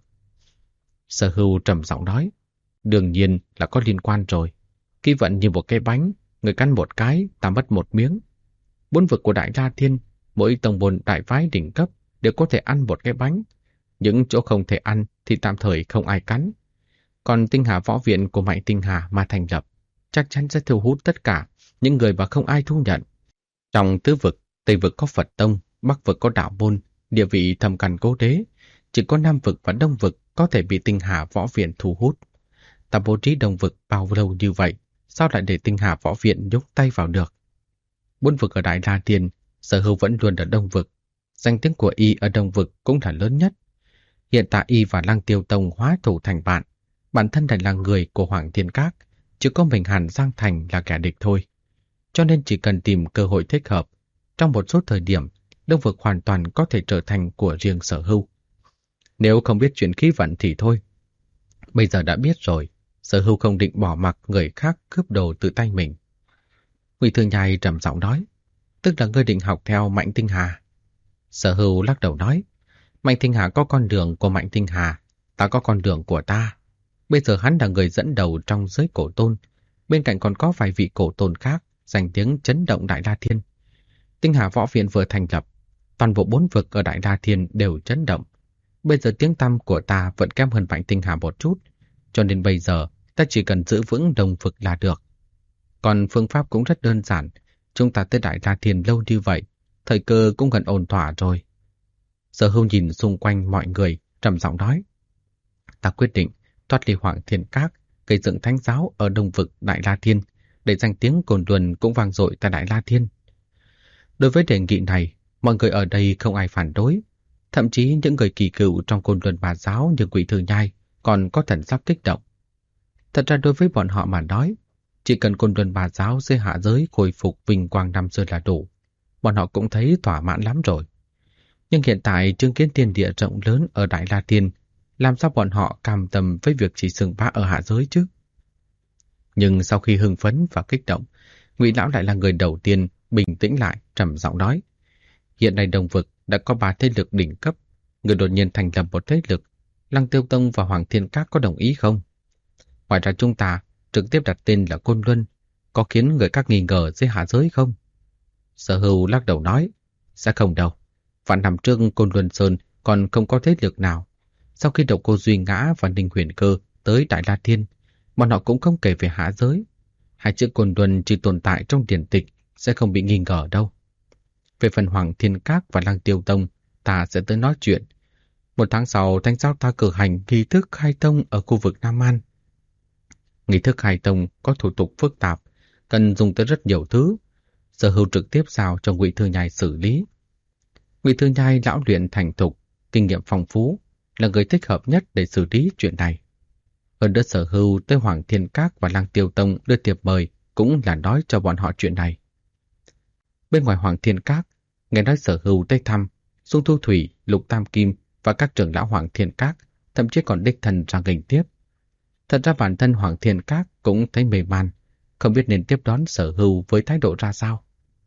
Sở Hưu trầm giọng nói, đương nhiên là có liên quan rồi. Khí vận như một cái bánh, người cắn một cái, ta mất một miếng. 4 vực của Đại La Thiên, mỗi tông môn đại phái đỉnh cấp đều có thể ăn một cái bánh. Những chỗ không thể ăn thì tạm thời không ai cắn. Còn Tinh Hà Võ Viện của Mạnh Tinh Hà mà thành lập, chắc chắn sẽ thu hút tất cả những người mà không ai thu nhận. Trong tứ vực, Tây vực có Phật Tông, Bắc vực có Đạo Môn, địa vị thâm căn cố đế. Chỉ có Nam vực và Đông vực có thể bị Tinh Hà Võ Viện thu hút. Ta bố trí Đông vực bao lâu như vậy, sao lại để Tinh Hà Võ Viện nhúc tay vào được? 4 vực ở Đại La Thiên, Sở Hưu vẫn luôn ở Đông vực. Danh tiếng của y ở Đông vực cũng là lớn nhất. Hiện tại y và Lăng Tiêu Tông hóa thủ thành bạn. Bản thân lại là người của Hoàng Thiên Các, chỉ có mình Hàn Giang Thành là kẻ địch thôi. Cho nên chỉ cần tìm cơ hội thích hợp, trong một số thời điểm, Đông vực hoàn toàn có thể trở thành của riêng Sở Hưu. Nếu không biết chuyện khí vận thì thôi. Bây giờ đã biết rồi, Sở Hưu không định bỏ mặc người khác cướp đồ từ tay mình. Ngụy Thư Nhai trầm giọng nói, tức là ngươi định học theo Mạnh Tinh Hà. Sở Hưu lắc đầu nói, Mạnh Tinh Hà có con đường của Mạnh Tinh Hà, ta có con đường của ta. Bây giờ hắn là người dẫn đầu trong giới cổ tôn, bên cạnh còn có vài vị cổ tôn khác, danh tiếng chấn động Đại La Thiên. Tinh Hà Võ Viện vừa thành lập, toàn bộ 4 vực ở Đại La Thiên đều chấn động. Bây giờ tiếng tăm của ta vẫn kém hơn Mạnh Tinh Hà một chút, cho nên bây giờ ta chỉ cần giữ vững Đông vực là được. Còn phương pháp cũng rất đơn giản, chúng ta tới Đại La Thiên lâu như vậy, thời cơ cũng gần ổn thỏa rồi. Sở Hưu nhìn xung quanh mọi người, trầm giọng nói, ta quyết định thoát ly Hoàng Thiên Các, gây dựng thánh giáo ở Đông vực Đại La Thiên, để danh tiếng Côn Luân cũng vang dội tại Đại La Thiên. Đối với đề nghị này, mọi người ở đây không ai phản đối, thậm chí những người kỳ cựu trong Côn Luân Ba Giáo như Ngụy Thư Nhai còn có thần sắc kích động. Thật ra đối với bọn họ mà nói, chỉ cần Côn Luân Ba Giáo dưới hạ giới khôi phục vinh quang năm xưa là đủ, bọn họ cũng thấy thỏa mãn lắm rồi. Nhưng hiện tại chứng kiến thiên địa rộng lớn ở Đại La Thiên, làm sao bọn họ cam tâm với việc chỉ xưng bá ở hạ giới chứ? Nhưng sau khi hưng phấn và kích động, Ngụy Lão lại là người đầu tiên bình tĩnh lại, trầm giọng nói, hiện nay Đông vực đã có 3 thế lực đỉnh cấp, người đột nhiên thành lập một thế lực, Lăng Tiêu Tông và Hoàng Thiên Các có đồng ý không? Ngoài ra chúng ta trực tiếp đặt tên là Côn Luân, có khiến người các nghi ngờ dưới hạ giới không? Sở Hưu lắc đầu nói, sẽ không đâu. Vạn năm trước Côn Luân Sơn còn không có thế lực nào. Sau khi Độc Cô Duy Ngã và Ninh Huyền Cơ tới Đại La Thiên, bọn họ cũng không kể về hạ giới. Hai chữ Côn Luân chỉ tồn tại trong điển tịch, sẽ không bị nghi ngờ đâu. Về phần Hoàng Thiên Các và Lăng Tiêu Tông, ta sẽ tới nói chuyện. 1 tháng sau, thánh giáo ta cử hành nghi thức khai tông ở khu vực Nam An. Nghi thức khai tông có thủ tục phức tạp, cần dùng tới rất nhiều thứ. Sở Hưu trực tiếp giao cho Ngụy Thư Nhai xử lý. Ngụy Thư Nhai lão luyện thành thục, kinh nghiệm phong phú, là người thích hợp nhất để xử lý chuyện này. Hơn nữa Sở Hưu tới Hoàng Thiên Các và Lăng Tiêu Tông đưa thiệp mời cũng là nói cho bọn họ chuyện này. Bên ngoài Hoàng Thiên Các, nghe nói Sở Hưu tới thăm, Dung Thu Thủy, Lục Tam Kim và các trưởng lão Hoàng Thiên Các, thậm chí còn đích thân ra nghênh tiếp. Thật ra bản thân Hoàng Thiên Các cũng thấy mê man, không biết nên tiếp đón Sở Hưu với thái độ ra sao.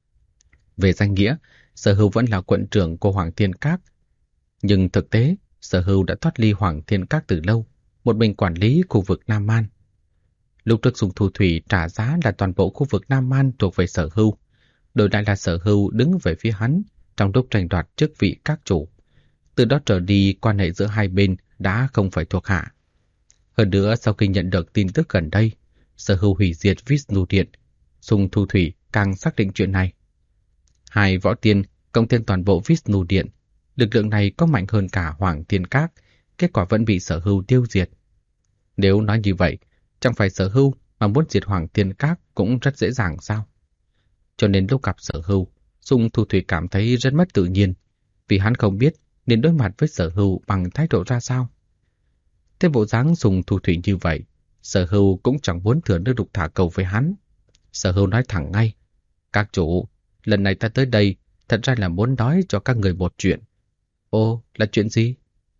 Về danh nghĩa, Sở Hưu vẫn là quận trưởng của Hoàng Thiên Các, nhưng thực tế, Sở Hưu đã thoát ly Hoàng Thiên Các từ lâu, một mình quản lý khu vực Nam Man. Lúc trước Dung Thu Thủy trả giá là toàn bộ khu vực Nam Man thuộc về Sở Hưu, đổi lại là Sở Hưu đứng về phía hắn, trong lúc tranh đoạt chức vị các chủ. Từ đó trở đi, quan hệ giữa hai bên đã không phải thuộc hạ. Hơn nữa, sau khi nhận được tin tức gần đây, Sở Hưu hủy diệt Vishnu Điện, Sung Thu Thủy càng xác định chuyện này. Hai võ tiên cộng thêm toàn bộ Vishnu Điện, lực lượng này có mạnh hơn cả Hoàng Thiên Các, kết quả vẫn bị Sở Hưu tiêu diệt. Nếu nói như vậy, chẳng phải Sở Hưu mà muốn diệt Hoàng Thiên Các cũng rất dễ dàng sao? Cho nên lúc gặp Sở Hưu, Sung Thu Thủy cảm thấy rất mất tự nhiên, vì hắn không biết nên đối mặt với Sở Hưu bằng thái độ ra sao. Thế bộ dáng Sung Thu Thủy như vậy, Sở Hưu cũng chẳng muốn thừa nước đục thả câu với hắn. Sở Hưu nói thẳng ngay, các chủ, lần này ta tới đây thật ra là muốn nói cho các người một chuyện. Ồ, là chuyện gì?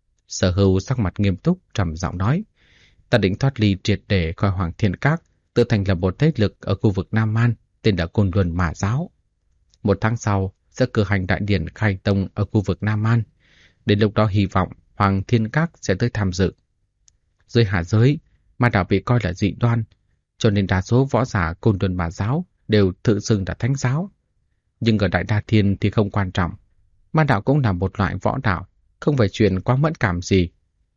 Sở Hưu sắc mặt nghiêm túc, trầm giọng nói, ta định thoát ly triệt để khỏi Hoàng Thiên Các, tự thành lập một thế lực ở khu vực Nam Man, tên là Côn Luân Mã Giáo. 1 tháng sau sẽ cử hành đại điển khai tông ở khu vực Nam Man. Đến lúc đó hy vọng Hoàng Thiên Các sẽ tới tham dự. Dưới hạ giới, ma đạo bị coi là dị đoan, cho nên đa số võ giả Côn Luân Mã Giáo đều tự xưng là thánh giáo. Nhưng ở Đại Đa Thiên thì không quan trọng. Ma đạo cũng là một loại võ đạo, không phải chuyện quá mẫn cảm gì.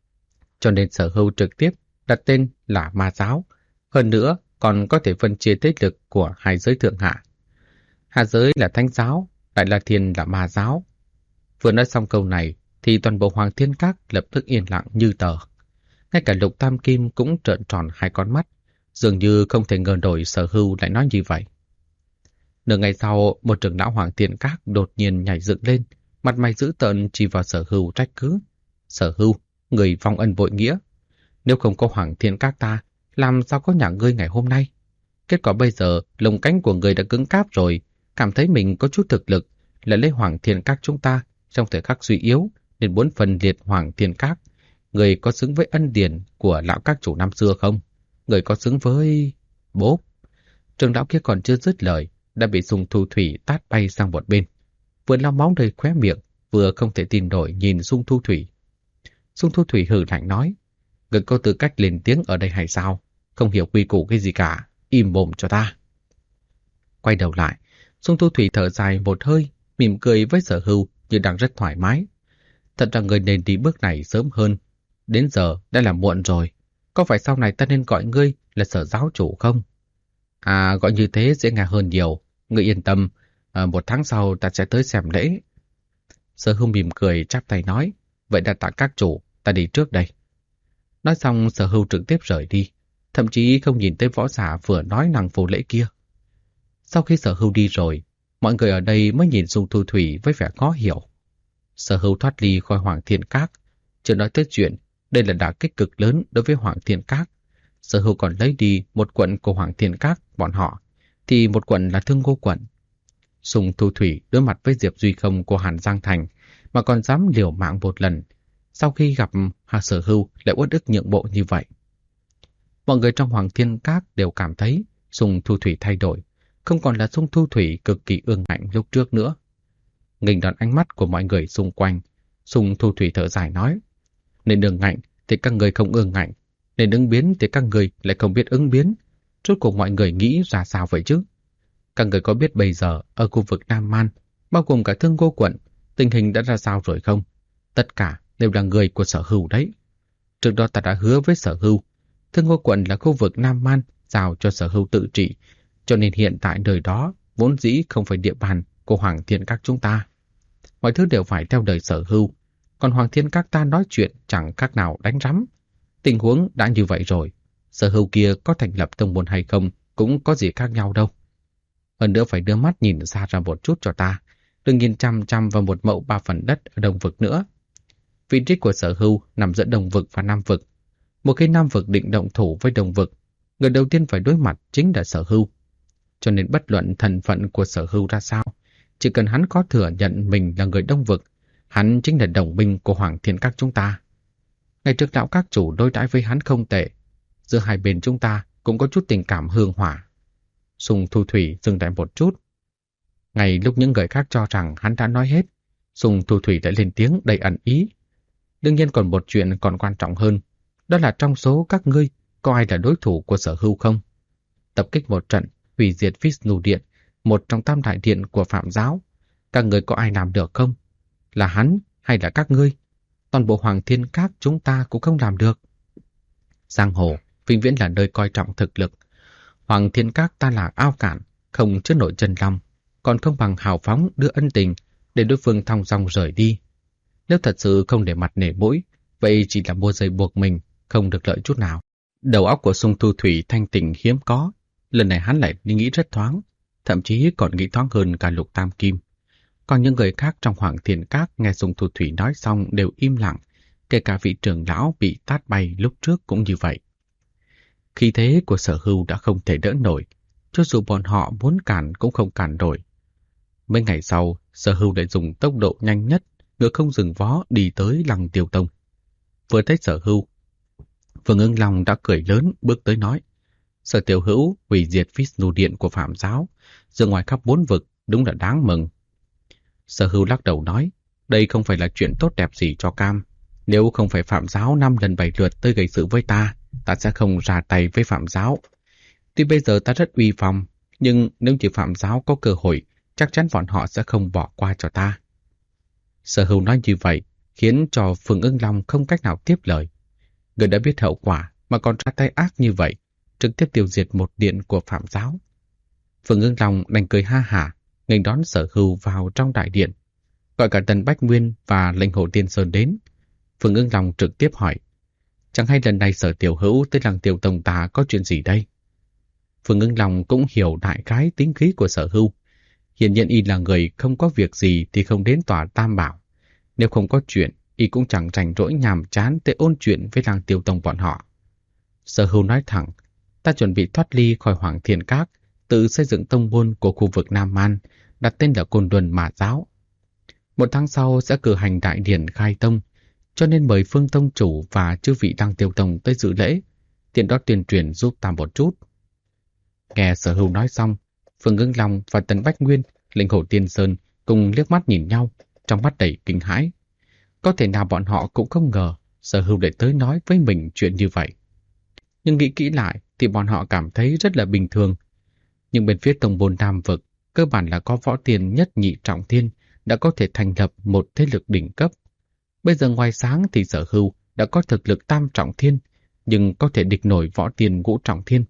Cho nên Sở Hưu trực tiếp đặt tên là Ma Giáo. Hơn nữa, còn có thể phân chia thế lực của hai giới thượng hạ. Hạ giới là thánh giáo, Đại La Thiên là Ma Giáo. Vừa nói xong câu này, thì toàn bộ Hoàng Thiên Các lập tức yên lặng như tờ. Ngay cả Lục Tam Kim cũng trợn tròn hai con mắt, dường như không thể ngờ nổi Sở Hưu lại nói như vậy. Nửa ngày sau, một trưởng lão Hoàng Thiên Các đột nhiên nhảy dựng lên, mặt mày dữ tợn chỉ vào Sở Hưu trách cứ. Sở Hưu, người vong ân bội nghĩa. Nếu không có Hoàng Thiên Các ta, làm sao có nhà ngươi ngày hôm nay? Kết quả bây giờ, lồng cánh của người đã cứng cáp rồi, cảm thấy mình có chút thực lực, lại lấy Hoàng Thiên Các chúng ta trong thời khắc suy yếu, nên muốn phân liệt Hoàng Thiên Các. Người có xứng với ân điển của lão các chủ năm xưa không? Người có xứng với... Bốp! Trưởng lão kia còn chưa dứt lời, đã bị Sung Thu Thủy tát bay sang một bên. Vừa lau máu đầy khóe miệng, vừa không thể tin nổi nhìn Sung Thu Thủy. Sung Thu Thủy hừ lạnh nói, người có tư cách lên tiếng ở đây hay sao? Không hiểu quy củ cái gì cả, im mồm cho ta. Quay đầu lại, Sung Thu Thủy thở dài một hơi, mỉm cười với Sở Hưu như đang rất thoải mái. Thật ra người nên đi bước này sớm hơn. Đến giờ đã là muộn rồi. Có phải sau này ta nên gọi ngươi là Sở giáo chủ không? À, gọi như thế dễ nghe hơn nhiều. Ngươi yên tâm, 1 tháng sau ta sẽ tới xem lễ. Sở Hưu mỉm cười chắp tay nói, vậy đã tạ các chủ, ta đi trước đây. Nói xong Sở Hưu trực tiếp rời đi, thậm chí không nhìn tới võ giả vừa nói năng phù lễ kia. Sau khi Sở Hưu đi rồi, mọi người ở đây mới nhìn Sung Thu Thủy với vẻ khó hiểu. Sở Hưu thoát ly khỏi Hoàng Thiên Các, chưa nói tới chuyện đây là đả kích cực lớn đối với Hoàng Thiên Các. Sở Hưu còn lấy đi một quận của Hoàng Thiên Các bọn họ, thì một quận là Thương Ngô quận. Sung Thu Thủy đối mặt với Diệp Duy Không của Hàn Giang Thành mà còn dám liều mạng một lần, sau khi gặp Sở Hưu lại uất ức nhượng bộ như vậy. Mọi người trong Hoàng Thiên Các đều cảm thấy Sung Thu Thủy thay đổi, không còn là Sung Thu Thủy cực kỳ ương ngạnh lúc trước nữa. Nghênh đón ánh mắt của mọi người xung quanh, Sung Thu Thủy thở dài nói, nên ương ngạnh thì các người không ương ngạnh, nên ứng biến thì các người lại không biết ứng biến. Rốt cuộc mọi người nghĩ ra sao vậy chứ? Các người có biết bây giờ ở khu vực Nam Man, bao gồm cả Thương Ngô quận, tình hình đã ra sao rồi không? Tất cả đều là người của Sở Hưu đấy. Trước đó ta đã hứa với Sở Hưu, Thương Ngô quận là khu vực Nam Man giao cho Sở Hưu tự trị, cho nên hiện tại nơi đó vốn dĩ không phải địa bàn của Hoàng Thiên Các chúng ta. Mọi thứ đều phải theo đời Sở Hưu, còn Hoàng Thiên Các ta nói chuyện chẳng khác nào đánh rắm. Tình huống đã như vậy rồi, Sở Hưu kia có thành lập tông môn hay không cũng có gì khác nhau đâu. Hơn nữa phải đưa mắt nhìn xa ra một chút cho ta, đừng nhìn chăm chăm vào một mẫu 3 phần đất ở Đông Vực nữa. Vị trí của Sở Hưu nằm giữa Đông Vực và Nam Vực. Một khi Nam Vực định động thủ với Đông Vực, người đầu tiên phải đối mặt chính là Sở Hưu. Cho nên bất luận thân phận của Sở Hưu ra sao, chỉ cần hắn có thừa nhận mình là người Đông Vực, hắn chính là đồng minh của Hoàng Thiên Các chúng ta. Ngày trước đạo các chủ đối đãi với hắn không tệ, giữa hai bên chúng ta cũng có chút tình cảm hương hỏa. Sung Thu Thủy dừng lại một chút. Ngay lúc những người khác cho rằng hắn đã nói hết, Sung Thu Thủy lại lên tiếng đầy ẩn ý. Đương nhiên còn một chuyện còn quan trọng hơn, đó là trong số các ngươi có ai là đối thủ của Sở Hưu không? Tập kích một trận, hủy diệt Vishnu Điện, một trong tam đại điện của Phạm giáo. Các người có ai làm được không? Là hắn hay là các ngươi? Toàn bộ Hoàng Thiên Các chúng ta cũng không làm được. Giang hồ vĩnh viễn là nơi coi trọng thực lực. Hoàng Thiên Các ta là ao cạn, không chứa nổi chân lòng, còn không bằng hào phóng đưa ân tình để đối phương thong dong rời đi. Nếu thật sự không để mặt nể mũi, vậy chỉ là mua dây buộc mình, không được lợi chút nào. Đầu óc của Sung Thu Thủy thanh tỉnh hiếm có, lần này hắn lại nghĩ rất thoáng, thậm chí còn nghĩ thoáng hơn cả Lục Tam Kim. Còn những người khác trong Hoàng Thiên Các nghe Sung Thu Thủy nói xong đều im lặng, kể cả vị trưởng lão bị tát bay lúc trước cũng như vậy. Khí thế của Sở Hưu đã không thể đỡ nổi, cho dù bọn họ muốn cản cũng không cản nổi. Mấy ngày sau, Sở Hưu lại dùng tốc độ nhanh nhất, ngựa không dừng vó đi tới Lăng Tiêu Tông. Vừa thấy Sở Hưu, Vương Ưng Long đã cười lớn bước tới nói: Sở tiểu hữu hủy diệt Vishnu Điện của Phạm giáo, giờ ngoài khắp 4 vực, đúng là đáng mừng. Sở Hưu lắc đầu nói: đây không phải là chuyện tốt đẹp gì cho cam. Nếu không phải Phạm giáo 5 lần 7 lượt tới gây sự với ta sẽ không ra tay với Phạm giáo. Tuy bây giờ ta rất uy phong, nhưng nếu chỉ Phạm giáo có cơ hội, chắc chắn bọn họ sẽ không bỏ qua cho ta. Sở Hưu nói như vậy khiến cho Phương Ưng Long không cách nào tiếp lời. Người đã biết hậu quả mà còn ra tay ác như vậy, trực tiếp tiêu diệt một điện của Phạm giáo. Phương Ưng Long đành cười ha hả, nghênh đón Sở Hưu vào trong đại điện, gọi cả Tần Bách Nguyên và Lệnh Hồ Tiên Sơn đến. Phương Ưng Long trực tiếp hỏi: chẳng hay lần này Sở tiểu hữu tới Lăng Tiêu Tông ta có chuyện gì đây? Phương Ưng Long cũng hiểu đại khái tính khí của Sở Hưu. Hiển nhiên y là người không có việc gì thì không đến tòa Tam Bảo. Nếu không có chuyện, y cũng chẳng rảnh rỗi nhàm chán để ôn chuyện với Lăng Tiêu Tông bọn họ. Sở Hưu nói thẳng: ta chuẩn bị thoát ly khỏi Hoàng Thiên Các, tự xây dựng tông môn của khu vực Nam Man, đặt tên là Côn Luân Mã Giáo. 1 tháng sau sẽ cử hành đại điển khai tông, cho nên mời Phương Tông chủ và chư vị Lăng Tiêu Tông tới dự lễ, tiện đó tuyên truyền giúp ta một chút. Nghe Sở Hưu nói xong, Phương Ưng Long và Tần Bách Nguyên, Lệnh Hồ Tiên Sơn cùng liếc mắt nhìn nhau, trong mắt đầy kinh hãi. Có thể nào bọn họ cũng không ngờ Sở Hưu lại tới nói với mình chuyện như vậy. Nhưng nghĩ kỹ lại thì bọn họ cảm thấy rất là bình thường. Nhưng bên phía tông môn Nam vực, cơ bản là có võ tiên nhất nhị trọng thiên đã có thể thành lập một thế lực đỉnh cấp. Bây giờ ngoài sáng thì Sở Hưu đã có thực lực tam trọng thiên, nhưng có thể địch nổi võ tiên ngũ trọng thiên.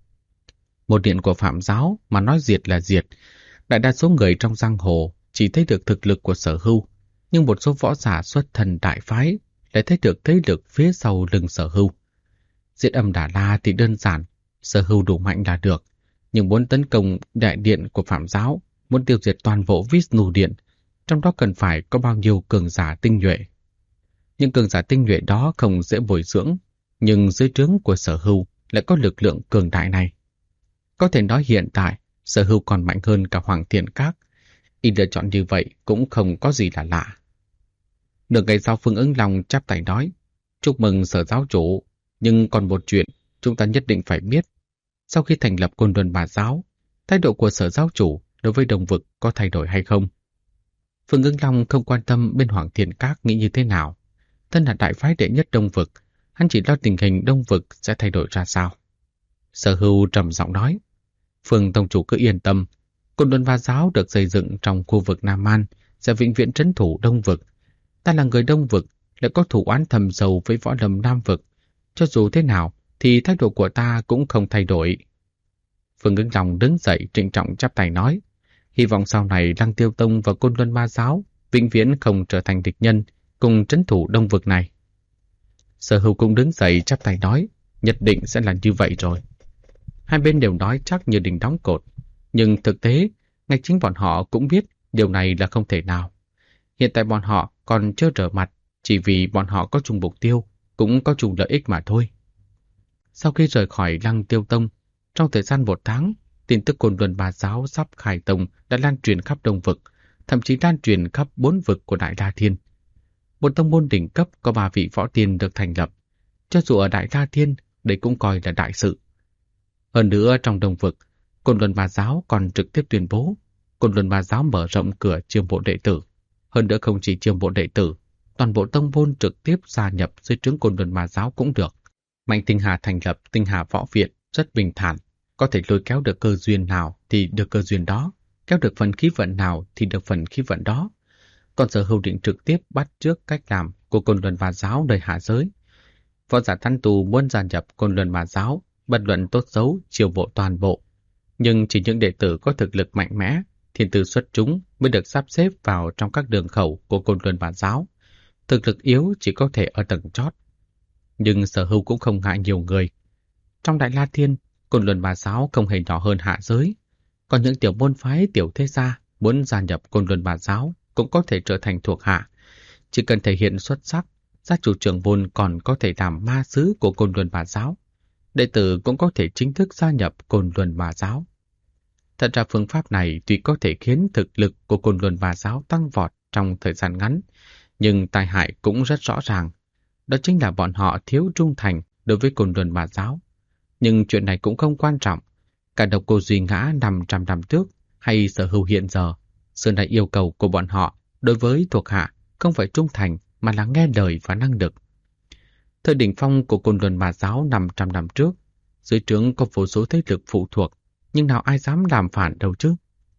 Một điện của Phạm giáo mà nói diệt là diệt, đại đa số người trong giang hồ chỉ thấy được thực lực của Sở Hưu, nhưng một số võ giả xuất thần đại phái lại thấy được thế lực phía sau lưng Sở Hưu. Giết Âm Đà La thì đơn giản, Sở Hưu đủ mạnh là được, nhưng muốn tấn công đại điện của Phạm giáo, muốn tiêu diệt toàn bộ Vishnu Điện, trong đó cần phải có bao nhiêu cường giả tinh nhuệ. Nhưng cường giả tinh nhuệ đó không dễ bồi dưỡng, nhưng dưới trướng của Sở Hưu lại có lực lượng cường đại này. Có thể nói hiện tại, Sở Hưu còn mạnh hơn cả Hoàng Thiên Các. Y lựa chọn như vậy cũng không có gì là lạ. Nửa ngày sau, Phương Ưng Long chắp tay nói: chúc mừng Sở giáo chủ, nhưng còn một chuyện chúng ta nhất định phải biết. Sau khi thành lập Côn Luân Mã Giáo, thái độ của Sở giáo chủ đối với Đông vực có thay đổi hay không? Phương Ưng Long không quan tâm bên Hoàng Thiên Các nghĩ như thế nào. Thân là đại phái đệ nhất Đông vực, hắn chỉ lo tình hình Đông vực sẽ thay đổi ra sao. Sở Hưu trầm giọng nói: Phương tông chủ cứ yên tâm, Côn Luân Mã Giáo được xây dựng trong khu vực Nam Man sẽ vĩnh viễn trấn thủ Đông vực. Ta là người Đông vực, lại có thù oán thầm sâu với võ lâm Nam vực. Cho dù thế nào thì thái độ của ta cũng không thay đổi. Phương Ưng Long đứng dậy trịnh trọng chắp tay nói: hy vọng sau này Lăng Tiêu Tông và Côn Luân Mã Giáo vĩnh viễn không trở thành địch nhân, cùng trấn thủ Đông vực này. Sở Hưu cũng đứng dậy chắp tay nói: nhất định sẽ là như vậy rồi. Hai bên đều nói chắc như đinh đóng cột, nhưng thực tế, ngay chính bọn họ cũng biết điều này là không thể nào. Hiện tại bọn họ còn chưa trở mặt, chỉ vì bọn họ có chung mục tiêu, cũng có chung lợi ích mà thôi. Sau khi rời khỏi Lăng Tiêu Tông, trong thời gian 1 tháng, tin tức Côn Luân Mã Giáo sắp khai tông đã lan truyền khắp Đông vực, thậm chí lan truyền khắp 4 vực của Đại La Thiên. Một tông môn đỉnh cấp có 3 vị võ tiên được thành lập, cho dù ở Đại La Thiên, đây cũng coi là đại sự. Hơn nữa trong Đông vực, Côn Luân Mã Giáo còn trực tiếp tuyên bố Côn Luân Mã Giáo mở rộng cửa chiêu mộ đệ tử. Hơn nữa không chỉ chiêu mộ đệ tử, toàn bộ tông môn trực tiếp gia nhập dưới trướng Côn Luân Mã Giáo cũng được. Mạnh Tinh Hà thành lập Tinh Hà Võ Viện rất bình thản, có thể lôi kéo được cơ duyên nào thì được cơ duyên đó, kéo được phần khí vận nào thì được phần khí vận đó. Còn Sở Hưu định trực tiếp bắt chước cách làm của Côn Luân Ma Giáo nơi hạ giới. Võ giả tán tu muốn gia nhập Côn Luân Ma Giáo, bất luận tốt xấu, chiêu bộ toàn bộ. Nhưng chỉ những đệ tử có thực lực mạnh mẽ, thiên tư xuất chúng mới được sắp xếp vào trong các đường khẩu của Côn Luân Ma Giáo. Thực lực yếu chỉ có thể ở tầng chót. Nhưng Sở Hưu cũng không ngại nhiều người. Trong Đại La Thiên, Côn Luân Ma Giáo không hề nhỏ hơn hạ giới. Còn những tiểu môn phái tiểu thế gia muốn gia nhập Côn Luân Ma Giáo cũng có thể trở thành thuộc hạ. Chỉ cần thể hiện xuất sắc, gia chủ trưởng môn còn có thể làm ma sứ của Côn Luân Ma Giáo. Đệ tử cũng có thể chính thức gia nhập Côn Luân Ma Giáo. Thật ra phương pháp này tuy có thể khiến thực lực của Côn Luân Ma Giáo tăng vọt trong thời gian ngắn, nhưng tai hại cũng rất rõ ràng. Đó chính là bọn họ thiếu trung thành đối với Côn Luân Ma Giáo. Nhưng chuyện này cũng không quan trọng. Cả Độc Cô Duy Ngã 500 năm trước hay Sở Hưu hiện giờ, xưa nay yêu cầu của bọn họ đối với thuộc hạ không phải trung thành mà là nghe lời và năng lực. Thời đỉnh phong của Côn Luân Ma Giáo 500 năm trước, dưới trướng có vô số thế lực phụ thuộc, nhưng nào ai dám làm phản đâu chứ?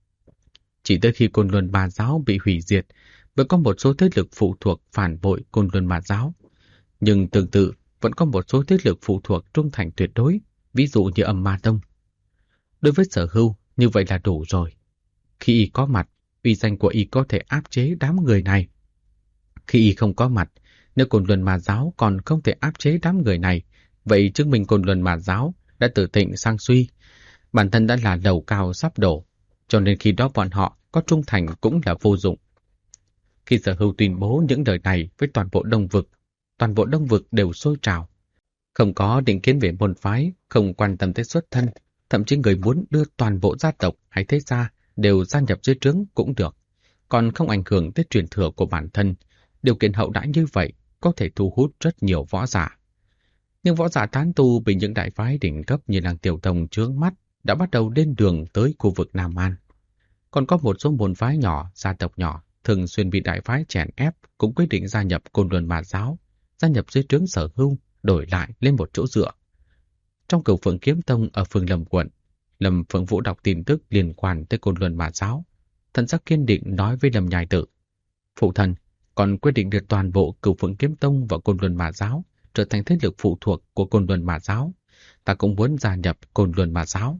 Chỉ tới khi Côn Luân Ma Giáo bị hủy diệt, mới có một số thế lực phụ thuộc phản bội Côn Luân Ma Giáo. Nhưng tương tự, vẫn có một số thế lực phụ thuộc trung thành tuyệt đối, ví dụ như Âm Ma Tông. Đối với Sở Hưu, như vậy là đủ rồi. Khi y có mặt, uy danh của y có thể áp chế đám người này. Khi y không có mặt, nếu Côn Luân Ma Giáo còn không thể áp chế đám người này, vậy chứng minh Côn Luân Ma Giáo đã từ thịnh sang suy. Bản thân đã là lầu cao sắp đổ, cho nên khi đó bọn họ có trung thành cũng là vô dụng. Khi Sở Hưu tuyên bố những lời này với toàn bộ Đông Vực đều sôi trào. Không có định kiến về môn phái, không quan tâm tới xuất thân, thậm chí người muốn đưa toàn bộ gia tộc hay thế gia đều gia nhập dưới trướng cũng được, còn không ảnh hưởng tới truyền thừa của bản thân. Điều kiện hậu đãi như vậy có thể thu hút rất nhiều võ giả. Nhưng võ giả tán tu bị những đại phái đỉnh cấp như Lăng Tiểu Tông chướng mắt đã bắt đầu lên đường tới khu vực Nam An. Còn có một số môn phái nhỏ, gia tộc nhỏ thường xuyên bị đại phái chèn ép cũng quyết định gia nhập Côn Luân Ma Giáo, gia nhập dưới trướng Sở Hưu, đổi lại lên một chỗ dựa. Trong Cửu Phượng Kiếm Tông ở phường Lâm quận, Lâm Phượng Vũ đọc tin tức liên quan tới Côn Luân Ma Giáo, thần sắc kiên định nói với Lâm Nhai Tử: "Phụ thân, còn quyết định đưa toàn bộ Cửu Phượng Kiếm Tông và Côn Luân Ma Giáo trở thành thế lực phụ thuộc của Côn Luân Ma Giáo. Ta cũng muốn gia nhập Côn Luân Ma Giáo."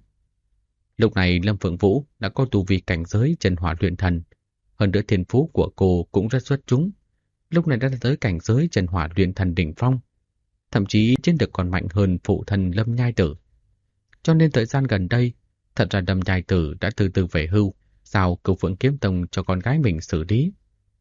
Lúc này Lâm Phượng Vũ đã có tu vi cảnh giới chân hỏa luyện thần, hơn nữa thiên phú của cô cũng rất xuất chúng. Lúc này đã tới cảnh giới chân hỏa luyện thần đỉnh phong, thậm chí chiến lực còn mạnh hơn phụ thân Lâm Nhai Tử. Cho nên thời gian gần đây, thật ra Lâm Nhai Tử đã từ từ về hưu, giao Cửu Phượng Kiếm Tông cho con gái mình xử lý.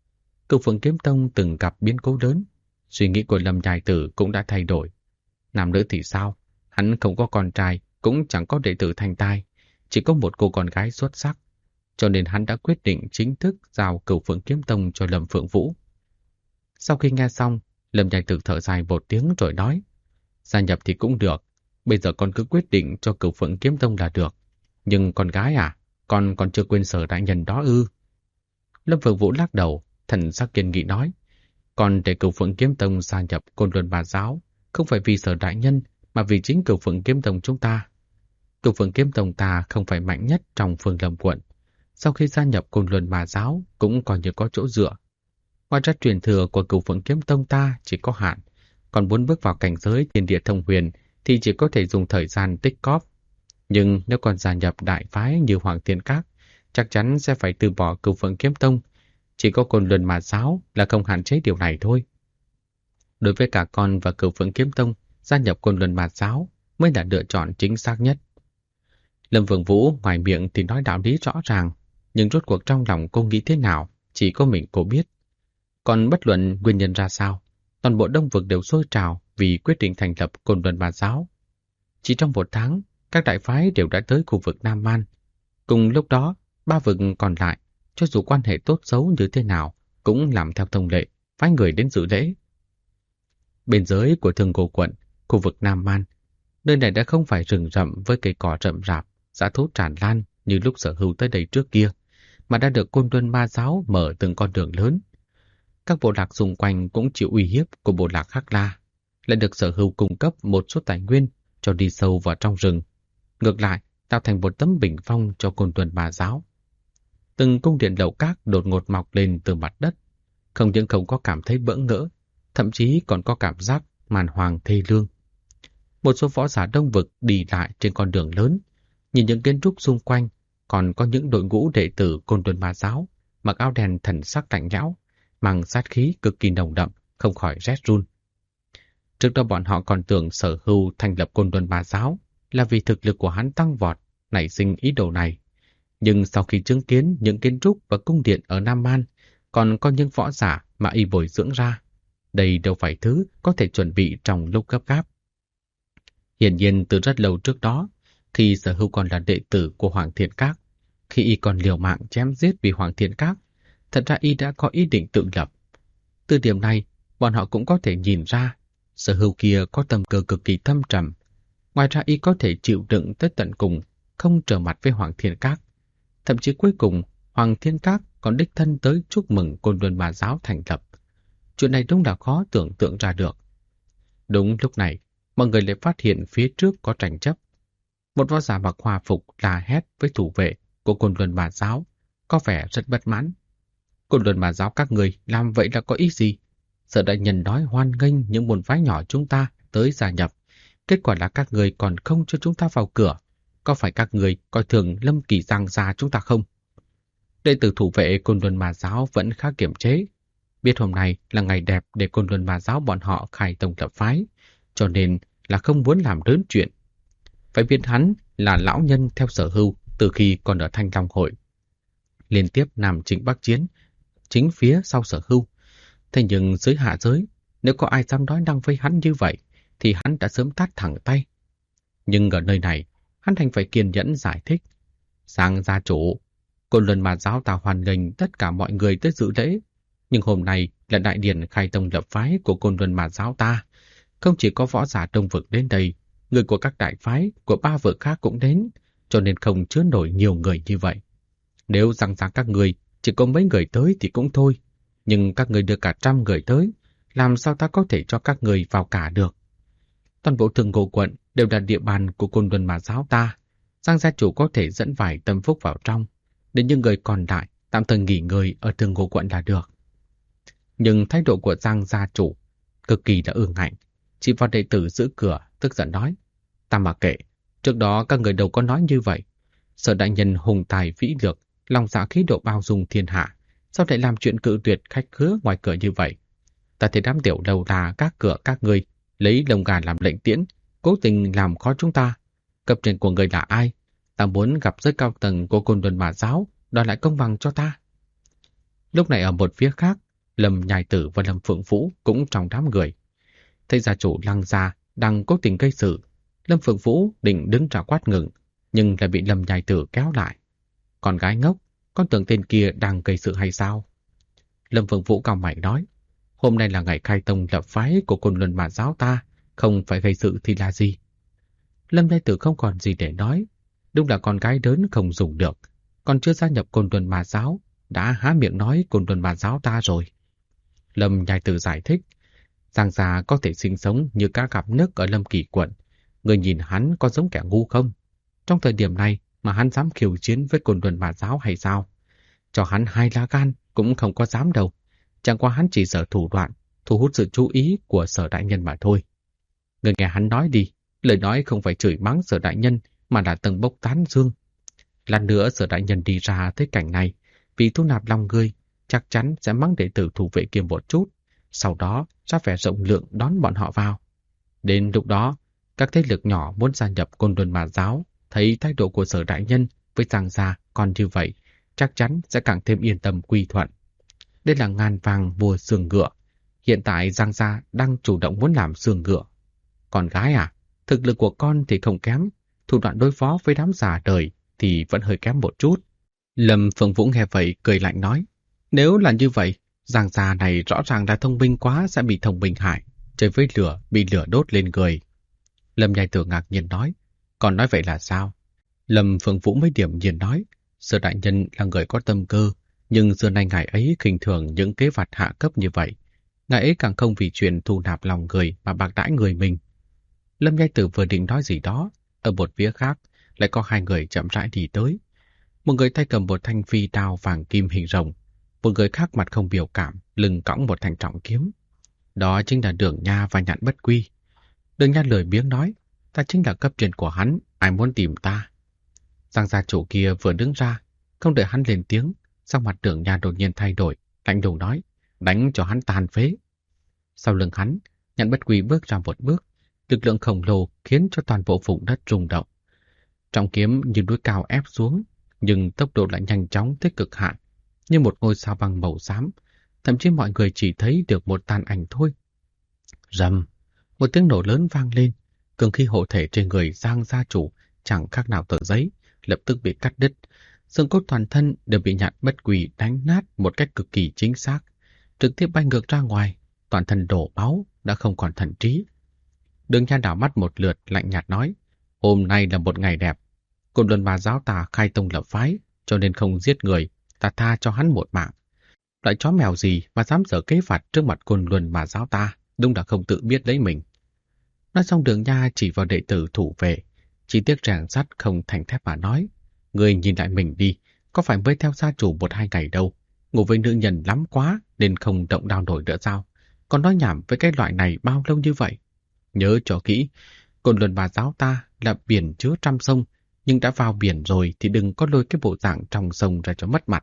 Cửu Phượng Kiếm Tông từng gặp biến cố lớn, suy nghĩ của Lâm Nhai Tử cũng đã thay đổi. Nam nữ thì sao? Hắn không có con trai, cũng chẳng có đệ tử thành tài, chỉ có một cô con gái xuất sắc. Cho nên hắn đã quyết định chính thức giao Cửu Phượng Kiếm Tông cho Lâm Phượng Vũ. Sau khi nghe xong, Lâm Nhai Tử thở dài một tiếng rồi nói: "Gia nhập thì cũng được, bây giờ con cứ quyết định cho Cửu Phượng Kiếm Tông là được. Nhưng con gái à, con còn chưa quên Sở đại nhân đó ư?" Lâm Phượng Vũ lắc đầu, thần sắc kiên nghị nói: "Con để Cửu Phượng Kiếm Tông gia nhập Côn Luân Ma Giáo, không phải vì Sở đại nhân, mà vì chính Cửu Phượng Kiếm Tông chúng ta. Cửu Phượng Kiếm Tông ta không phải mạnh nhất trong Phương Lâm quận. Sau khi gia nhập Côn Luân Ma Giáo cũng còn như có chỗ dựa. Ngoài ra truyền thừa của Cửu Phượng Kiếm Tông ta chỉ có hạn, còn muốn bước vào cảnh giới thiên địa thông huyền thì chỉ có thể dùng thời gian tích cóp. Nhưng nếu còn gia nhập đại phái như Hoàng Thiên Các, chắc chắn sẽ phải từ bỏ Cửu Phượng Kiếm Tông. Chỉ có Côn Luân Ma Giáo là không hạn chế điều này thôi. Đối với cả con và Cửu Phượng Kiếm Tông, gia nhập Côn Luân Ma Giáo mới là lựa chọn chính xác nhất." Lâm Phượng Vũ ngoài miệng thì nói đạo lý rõ ràng, nhưng rốt cuộc trong lòng cô nghĩ thế nào, chỉ có mình cô biết. Còn bất luận nguyên nhân ra sao, toàn bộ Đông Vực đều sôi trào vì quyết định thành lập Côn Luân Ma Giáo. Chỉ trong một tháng, các đại phái đều đã tới khu vực Nam Man. Cùng lúc đó, 3 vực còn lại, cho dù quan hệ tốt xấu như thế nào, cũng làm theo thông lệ, phái người đến dự lễ. Bên dưới của Thương Cô quận, khu vực Nam Man, nơi này đã không phải rừng rậm với cây cỏ rậm rạp, dã thú tràn lan như lúc Sở Hưu tới đây trước kia, mà đã được Côn Luân Ma Giáo mở từng con đường lớn. Các bộ lạc xung quanh cũng chịu uy hiếp của bộ lạc Hắc La, lại được Sở Hưu cung cấp một số tài nguyên cho đi sâu vào trong rừng. Ngược lại, tạo thành một tấm bình phong cho Côn Luân Ma Giáo. Từng cung điện lầu các đột ngột mọc lên từ mặt đất. Không những không có cảm thấy bỡ ngỡ, thậm chí còn có cảm giác màn hoàng thê lương. Một số võ giả Đông Vực đi lại trên con đường lớn, nhìn những kiến trúc xung quanh, còn có những đội ngũ đệ tử Côn Luân Ma Giáo, mặc áo đen thần sắc lạnh lẽo, mang sát khí cực kỳ nồng đậm, không khỏi rét run. Trước đó bọn họ còn tưởng Sở Hưu thành lập Côn Luân Ma Giáo là vì thực lực của hắn tăng vọt, nảy sinh ý đồ này. Nhưng sau khi chứng kiến những kiến trúc và cung điện ở Nam Man, còn có những võ giả mà y bồi dưỡng ra, đây đâu phải thứ có thể chuẩn bị trong lúc gấp gáp. Hiển nhiên từ rất lâu trước đó, khi Sở Hưu còn là đệ tử của Hoàng Thiên Các, khi y còn liều mạng chém giết vì Hoàng Thiên Các, thật ra y đã có ý định tự lập. Từ điểm này, bọn họ cũng có thể nhìn ra, Sở Hưu kia có tâm cơ cực kỳ thâm trầm. Ngoài ra y có thể chịu đựng tới tận cùng, không trở mặt với Hoàng Thiên Các. Thậm chí cuối cùng, Hoàng Thiên Các còn đích thân tới chúc mừng Côn Luân Ma Giáo thành lập. Chuyện này đúng là khó tưởng tượng ra được. Đúng lúc này, mọi người lại phát hiện phía trước có tranh chấp. Một võ giả mặc hòa phục la hét với thủ vệ của Côn Luân Ma Giáo, có vẻ rất bất mãn. Côn Luân Ma Giáo các người làm vậy là có ý gì? Sở đại nhân nói hoan nghênh những môn phái nhỏ chúng ta tới gia nhập. Kết quả là các người còn không cho chúng ta vào cửa. Có phải các người coi thường Lâm Kỳ Giang gia chúng ta không? Đệ tử thủ vệ Côn Luân Ma Giáo vẫn khá kiềm chế. Biết hôm nay là ngày đẹp để Côn Luân Ma Giáo bọn họ khai tông lập phái, cho nên là không muốn làm lớn chuyện. Phải biết hắn là lão nhân theo Sở Hưu từ khi còn ở Thanh Long Hội. Liên tiếp Nam Chính Bắc Chiến, chính phía sau Sở Hưu. Thế nhưng dưới hạ giới, nếu có ai dám nói năng với hắn như vậy, thì hắn đã sớm tát thẳng tay. Nhưng ở nơi này, hắn thành phải kiên nhẫn giải thích. Giang gia chủ, Côn Luân Ma Giáo ta hoan nghênh tất cả mọi người tới dự lễ. Nhưng hôm nay là đại điển khai tông lập phái của Côn Luân Ma Giáo ta. Không chỉ có võ giả Đông Vực đến đây, người của các đại phái, của 3 vực khác cũng đến, cho nên không chứa nổi nhiều người như vậy. Nếu rằng các người chỉ có mấy người tới thì cũng thôi, nhưng các người đưa cả 100 người tới, làm sao ta có thể cho các người vào cả được? Toàn bộ Thường Ngô quận đều là địa bàn của Côn Luân Ma Giáo ta. Giang gia chủ có thể dẫn vài tâm phúc vào trong, để những người còn lại tạm thời nghỉ ngơi ở Thường Ngô quận là được. Nhưng thái độ của Giang gia chủ cực kỳ đã ương ngạnh. Chỉ vào đệ tử giữ cửa tức giận nói: Ta mặc kệ, trước đó các người đâu có nói như vậy. Sở đại nhân hùng tài vĩ lược, lòng dạ khí độ bao dung thiên hạ, sao lại làm chuyện cự tuyệt khách khứa ngoài cửa như vậy? Ta thấy đám tiểu đầu là các cửa các người lấy lông gà làm lệnh tiễn, cố tình làm khó chúng ta. Cấp trên của người là ai? Ta muốn gặp giới cao tầng của Côn Luân Ma Giáo, đòi lại công bằng cho ta. Lúc này ở một phía khác, Lâm Nhai Tử và Lâm Phượng Vũ cũng trong đám người. Thấy gia chủ Lăng gia đang cố tình gây sự, Lâm Phượng Vũ định đứng ra quát ngừng, nhưng lại bị Lâm Nhai Tử kéo lại. Con gái ngốc, con tưởng tên kia đang gây sự hay sao? Lâm Phượng Vũ cau mày nói: Hôm nay là ngày khai tông lập phái của Côn Luân Ma Giáo ta, không phải gây sự thì là gì? Lâm Nhai Tử không còn gì để nói. Đúng là con gái lớn không dùng được, còn chưa gia nhập Côn Luân Ma Giáo đã há miệng nói Côn Luân Ma Giáo ta rồi. Lâm Nhai Tử giải thích: Giang gia có thể sinh sống như cá gặp nước ở Lâm Kỳ quận. Người nhìn hắn có giống kẻ ngu không? Trong thời điểm này mà hắn dám khiêu chiến với Côn Luân Ma Giáo hay sao? Cho hắn 2 lá gan cũng không có dám đâu. Chẳng qua hắn chỉ sở thủ đoạn, thu hút sự chú ý của Sở đại nhân mà thôi. Người nghe hắn nói đi, lời nói không phải chửi mắng Sở đại nhân mà là tầng bốc tán dương. Lát nữa Sở đại nhân đi ra tới cảnh này, vì thu nạp lòng người, chắc chắn sẽ mắng đệ tử thủ vệ kia một chút, sau đó ra vẻ rộng lượng đón bọn họ vào. Đến lúc đó, các thế lực nhỏ muốn gia nhập Côn Luân Ma Giáo, thấy thái độ của Sở đại nhân với Giang gia còn như vậy, chắc chắn sẽ càng thêm yên tâm quy thuận. Đây là ngàn vàng mua xương ngựa. Hiện tại Giang gia đang chủ động muốn làm xương ngựa. Con gái à, thực lực của con thì không kém, thủ đoạn đối phó với đám già đời thì vẫn hơi kém một chút. Lâm Phượng Vũ nghe vậy cười lạnh nói: Nếu là như vậy, Giang gia này rõ ràng là thông minh quá sẽ bị thông minh hại, chơi với lửa bị lửa đốt lên người. Lâm Nhai Tử ngạc nhiên nói: Còn nói vậy là sao? Lâm Phượng Vũ mới điểm nhiên nói: Sở đại nhân là người có tâm cơ, nhưng xưa nay ngài ấy khinh thường những kế vật hạ cấp như vậy. Ngài ấy càng không vì chuyện thu nạp lòng người mà bạc đãi người mình. Lâm Nhai Tử vừa định nói gì đó, ở một phía khác lại có 2 người chậm rãi đi tới. Một người tay cầm một thanh phi đao vàng kim hình rồng, một người khác mặt không biểu cảm, lưng cõng một thanh trọng kiếm. Đó chính là Đường Nha và Nhạn Bất Quy. Đường Nha lười biếng nói, ta chính là cấp trên của hắn, ai muốn tìm ta. Giang gia chủ kia vừa đứng ra, không đợi hắn lên tiếng, sắc mặt Đường Nha đột nhiên thay đổi, lạnh lùng nói, đánh cho hắn tàn phế. Sau lưng hắn, Nhạn Bất Quy bước ra một bước, lực lượng khổng lồ khiến cho toàn bộ vùng đất rung động. Trọng kiếm như núi cao ép xuống, nhưng tốc độ lại nhanh chóng tới cực hạn, như một ngôi sao băng màu xám, thậm chí mọi người chỉ thấy được một tàn ảnh thôi. Rầm, một tiếng nổ lớn vang lên, cường khí hộ thể trên người Giang gia chủ chẳng khác nào tờ giấy, lập tức bị cắt đứt. Xương cốt toàn thân đều bị Nhạn Bất Quy đánh nát một cách cực kỳ chính xác, trực tiếp bay ngược ra ngoài, toàn thân đổ máu, đã không còn thần trí. Đường Nha đảo mắt một lượt, lạnh nhạt nói, hôm nay là một ngày đẹp. Côn Luân Ma giáo ta khai tông lập phái, cho nên không giết người, ta tha cho hắn một mạng. Loại chó mèo gì mà dám dở kế phạt trước mặt Côn Luân Ma giáo ta, đúng là không tự biết lấy mình. Nói xong Đường Nha chỉ vào đệ tử thủ vệ, chỉ tiếc rèn sắt không thành thép mà nói, người nhìn lại mình đi, có phải mới theo gia chủ 1-2 ngày đâu, ngủ với nữ nhân lắm quá nên không động đao nổi nữa sao? Còn nói nhảm với cái loại này bao lâu như vậy? Nhớ cho kỹ, Côn Luân Ma giáo ta là biển chứa trăm sông, nhưng đã vào biển rồi thì đừng có lôi cái bộ dạng trong sông ra cho mất mặt.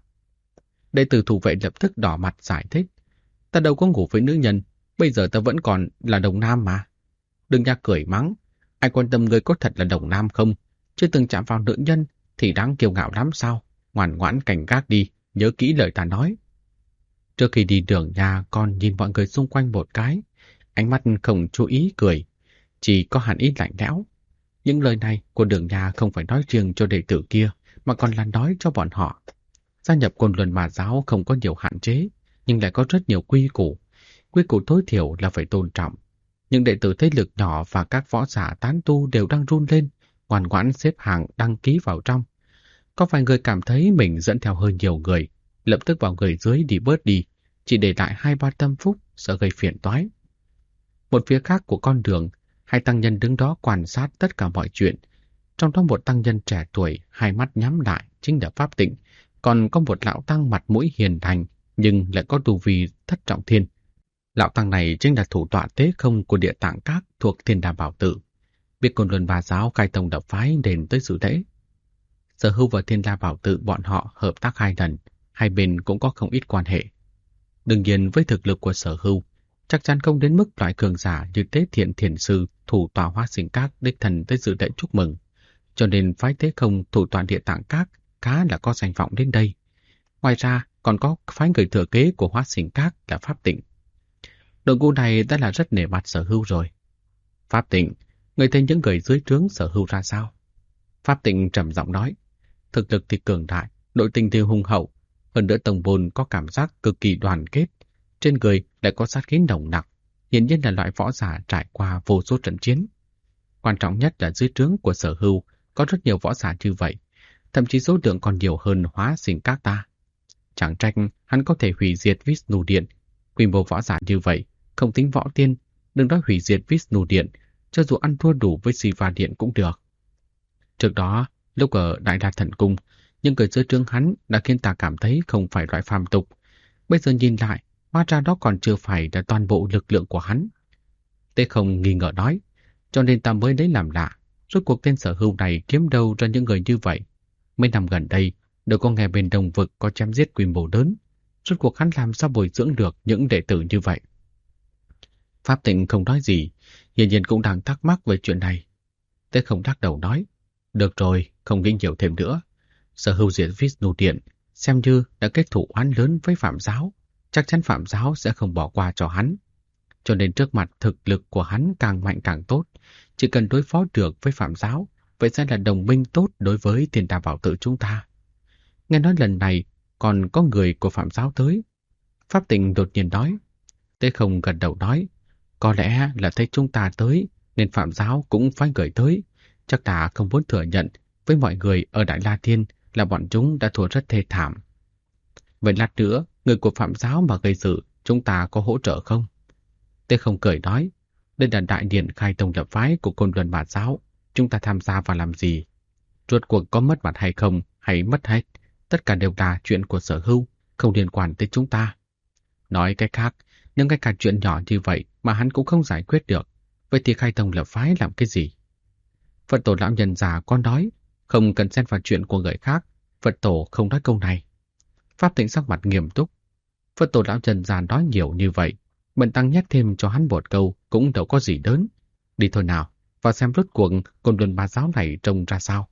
Đệ tử thủ vệ lập tức đỏ mặt giải thích, ta đâu có ngủ với nữ nhân, bây giờ ta vẫn còn là đồng nam mà. Đừng Nha cười mắng, ai quan tâm người có thật là đồng nam không, chưa từng chạm vào nữ nhân thì đáng kiêu ngạo lắm sao, ngoan ngoãn cảnh gác đi, nhớ kỹ lời ta nói. Trước khi đi Đường Nha còn nhìn mọi người xung quanh một cái, ánh mắt không chú ý cười, chỉ có hẳn ít lạnh lẽo. Những lời này của Đường Nha không phải nói riêng cho đệ tử kia, mà còn là nói cho bọn họ. Gia nhập Côn Luân Ma giáo không có nhiều hạn chế, nhưng lại có rất nhiều quy củ. Quy củ tối thiểu là phải tôn trọng. Những đệ tử thế lực nhỏ và các võ giả tán tu đều đang run lên, ngoan ngoãn xếp hàng đăng ký vào trong. Có vài người cảm thấy mình dẫn theo hơi nhiều người, lập tức vào người dưới đi bớt đi, chỉ để lại 2-3 tâm phúc, sợ gây phiền toái. Một phía khác của con đường, 2 tăng nhân đứng đó quan sát tất cả mọi chuyện. Trong đó một tăng nhân trẻ tuổi, hai mắt nhắm lại, chính là Pháp Tịnh. Còn có một lão tăng mặt mũi hiền lành, nhưng lại có tu vi thất trọng thiên. Lão tăng này chính là thủ tọa tế không của Địa Tạng Các thuộc Thiên Đà Bảo Tự. Biết Côn Luân Ma giáo khai tông lập phái đến tới dự lễ. Sở Hưu và Thiên Đà Bảo Tự bọn họ hợp tác 2 lần, hai bên cũng có không ít quan hệ. Đương nhiên với thực lực của Sở Hưu, chắc chắn không đến mức loại cường giả như Tế Thiện Thiền Sư thủ tọa Hoa Sinh Các đích thần tới dự lễ chúc mừng, cho nên phái Tế Không thủ tọa Địa Tạng Các khá là có danh vọng đến đây. Ngoài ra còn có phái người thừa kế của Hoa Sinh Các là Pháp Tịnh. Đội ngũ này đã là rất nể mặt Sở Hưu rồi. Pháp Tịnh, người thấy những người dưới trướng Sở Hưu ra sao? Pháp Tịnh trầm giọng nói, thực lực thì cường đại, nội tình thì hùng hậu, hơn nữa tổng bồn có cảm giác cực kỳ đoàn kết, trên người lại có sát khí nồng nặc, hiển nhiên là loại võ giả trải qua vô số trận chiến. Quan trọng nhất là dưới trướng của Sở Hưu có rất nhiều võ giả như vậy, thậm chí số lượng còn nhiều hơn Hóa Sinh Các ta. Chẳng trách hắn có thể hủy diệt Vishnu Điện, quy mô võ giả như vậy, không tính võ tiên, đừng nói hủy diệt Vishnu Điện, cho dù ăn thua đủ với Siva Điện cũng được. Trước đó, lúc ở Đại La Thần Cung, những người dưới trướng hắn đã khiến ta cảm thấy không phải loại phàm tục. Bây giờ nhìn lại, hóa ra đó còn chưa phải là toàn bộ lực lượng của hắn. Tế Không nghi ngờ nói, cho nên ta mới lấy làm lạ, rốt cuộc tên Sở Hưu này kiếm đâu ra những người như vậy. Mấy năm gần đây, đều có nghe bên Đồng Vực có chém giết quy mô lớn, rốt cuộc hắn làm sao bồi dưỡng được những đệ tử như vậy. Pháp Tịnh không nói gì, hiển nhiên cũng đang thắc mắc về chuyện này. Tế Không lắc đầu nói, được rồi, không nghĩ nhiều thêm nữa. Sở Hưu diệt Vishnu Điện, xem như đã kết thù oán lớn với Phạm giáo, chắc chắn Phạm giáo sẽ không bỏ qua cho hắn. Cho nên trước mặt thực lực của hắn càng mạnh càng tốt, chỉ cần đối phó được với Phạm giáo, vậy sẽ là đồng minh tốt đối với Thiên Đà Bảo Tự chúng ta. Nghe nói lần này còn có người của Phạm giáo tới. Pháp Tịnh đột nhiên nói. Tế Không gật đầu nói, có lẽ là thấy chúng ta tới nên Phạm giáo cũng phải gửi tới, chắc là không muốn thừa nhận với mọi người ở Đại La Thiên là bọn chúng đã thua rất thê thảm. Vậy lát nữa, người của Phạm giáo mà gây sự, chúng ta có hỗ trợ không? Tế Không cười nói, đây là đại điện khai tông lập phái của Côn Luân Ma giáo, chúng ta tham gia vào làm gì? Rốt cuộc có mất mặt hay không hay mất hết, tất cả đều là chuyện của Sở Hưu, không liên quan tới chúng ta. Nói cách khác, nếu ngay cả chuyện nhỏ như vậy mà hắn cũng không giải quyết được, vậy thì khai tông lập phái làm cái gì? Phật tổ lão nhân già con nói, không cần xen vào chuyện của người khác, Phật tổ không nói câu này. Pháp Tịnh sắc mặt nghiêm túc. Phật tổ lão nhân già nói nhiều như vậy, Bần tăng nhét thêm cho hắn một câu cũng đâu có gì lớn. Đi thôi nào, vào xem rốt cuộc Côn Luân Ba Giáo này trông ra sao.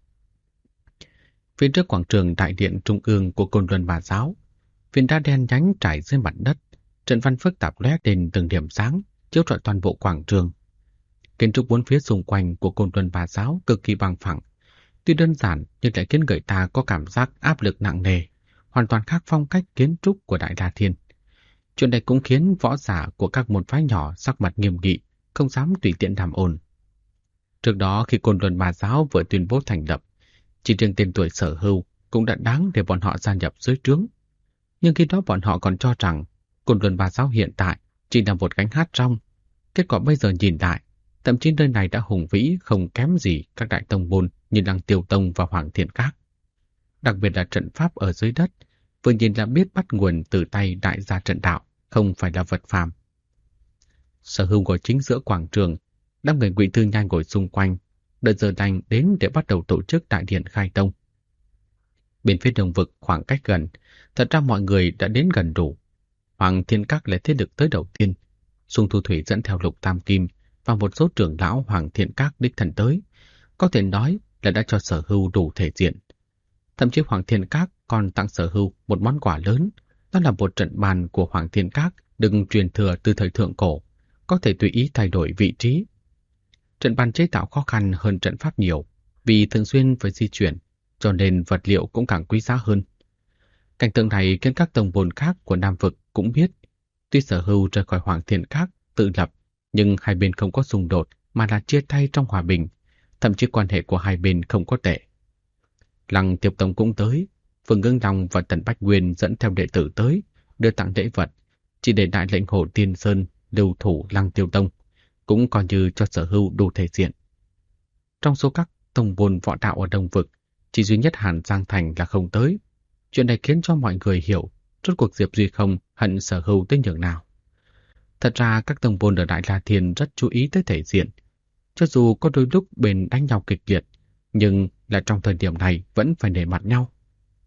Phía trước quảng trường đại điện trung ương của Côn Luân Ba Giáo, viên đá đen nhánh trải dưới mặt đất, trận văn phức tạp lóe lên từng điểm sáng, chiếu rọi toàn bộ quảng trường. Kiến trúc bốn phía xung quanh của Côn Luân Ba Giáo cực kỳ bằng phẳng, tuy đơn giản nhưng lại khiến người ta có cảm giác áp lực nặng nề, hoàn toàn khác phong cách kiến trúc của Đại La Thiên. Chuyện này cũng khiến võ giả của các môn phái nhỏ sắc mặt nghiêm nghị, không dám tùy tiện đàm ồn. Trước đó khi Côn Luân Ba Giáo vừa tuyên bố thành lập, chỉ riêng tên tuổi Sở Hưu cũng đã đáng để bọn họ gia nhập dưới trướng. Nhưng khi đó bọn họ còn cho rằng Côn Luân Ba Giáo hiện tại chỉ là một gánh hát rong. Kết quả bây giờ nhìn lại, thậm chí nơi này đã hùng vĩ không kém gì các đại tông môn như Lăng Tiêu Tông và Hoàng Thiện Các. Đặc biệt là trận pháp ở dưới đất, vừa nhìn là biết bắt nguồn từ tay đại gia trận đạo, không phải là vật phàm. Sở Hưu ngồi chính giữa quảng trường, đám người Ngụy Tư Nhai ngồi xung quanh, đợi giờ lành đến để bắt đầu tổ chức đại điện khai tông. Bên phía đông vực khoảng cách gần, thật ra mọi người đã đến gần đủ. Hoàng Thiên Các là thế lực tới đầu tiên. Xung Thu Thủy dẫn theo Lục Tam Kim và một số trưởng lão Hoàng Thiên Các đích thân tới, có thể nói là đã cho Sở Hưu đủ thể diện. Thậm chí Hoàng Thiên Các còn tặng Sở Hưu một món quà lớn, đó là một trận bàn của Hoàng Thiên Các đừng truyền thừa từ thời thượng cổ, có thể tùy ý thay đổi vị trí. Trận bàn chế tạo khó khăn hơn trận pháp nhiều, vì thường xuyên phải di chuyển, cho nên vật liệu cũng càng quý giá hơn. Cảnh tượng này khiến các tông môn khác của Nam Vực cũng biết, tuy Sở Hưu rời khỏi Hoàng Thiên Các tự lập, nhưng hai bên không có xung đột mà là chia tay trong hòa bình, thậm chí quan hệ của hai bên không có tệ. Lăng Tiêu Tông cũng tới, Phương Ngưng Long và Tần Bách Nguyên dẫn theo đệ tử tới, đưa tặng lễ vật, chỉ để đại lệnh Hồ Tiên Sơn lưu thủ Lăng Tiêu Tông, cũng coi như cho Sở Hưu đủ thể diện. Trong số các tông môn võ đạo ở Đông Vực, chỉ duy nhất Hàn Giang Thành là không tới. Chuyện này khiến cho mọi người hiểu rốt cuộc Diệp Duy Không hận Sở Hưu tới nhường nào. Thật ra các tông môn ở Đại La Thiên rất chú ý tới thể diện. Cho dù có đôi lúc bên đánh nhau kịch liệt, nhưng là trong thời điểm này vẫn phải nể mặt nhau.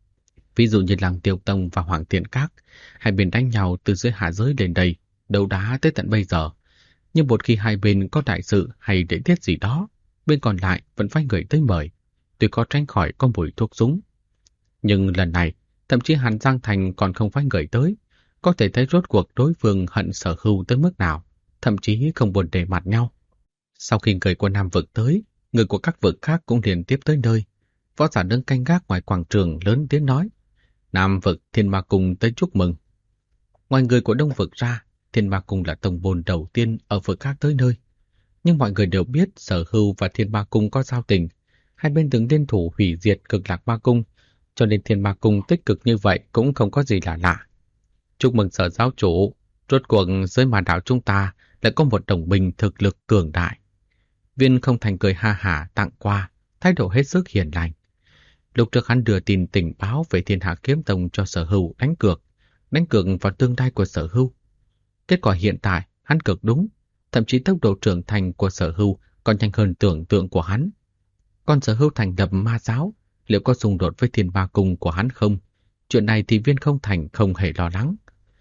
Ví dụ như Lăng Tiêu Tông và Hoàng Thiện Các, hai bên đánh nhau từ dưới hạ giới đến đây, đấu đá tới tận bây giờ. Nhưng một khi hai bên có đại sự hay lễ tiết gì đó, bên còn lại vẫn phải người tới mời, tuy có tránh khỏi có mùi thuốc súng. Nhưng lần này, thậm chí Hàn Giang Thành còn không phải người tới, có thể thấy rốt cuộc đối phương hận Sở Hưu tới mức nào, thậm chí không buồn để mặt nhau. Sau khi người của Nam Vực tới, người của các vực khác cũng liền tiếp tới nơi. Võ giả đứng canh gác ngoài quảng trường lớn tiếng nói, Nam Vực Thiên Ma Cung tới chúc mừng. Ngoài người của Đông Vực ra, Thiên Ma Cung là tông môn đầu tiên ở vực khác tới nơi. Nhưng mọi người đều biết Sở Hưu và Thiên Ma Cung có giao tình, hai bên từng liên thủ hủy diệt Cực Lạc Ma Cung, cho nên Thiên Ma Cung tích cực như vậy cũng không có gì lạ. Chúc mừng Sở giáo chủ, rốt cuộc dưới màn đảo chúng ta lại có một đồng minh thực lực cường đại. Viên Không Thành cười ha hả tặng qua, thái độ hết sức hiền lành. Lúc trước hắn đưa tin tình báo về Thiên Hạ Kiếm Tông cho Sở Hưu đánh cược vào tương lai của Sở Hưu. Kết quả hiện tại hắn cược đúng, thậm chí tốc độ trưởng thành của Sở Hưu còn nhanh hơn tưởng tượng của hắn. Còn Sở Hưu thành lập ma giáo, liệu có xung đột với Thiên Ma Cung của hắn không? Chuyện này thì Viên Không Thành không hề lo lắng.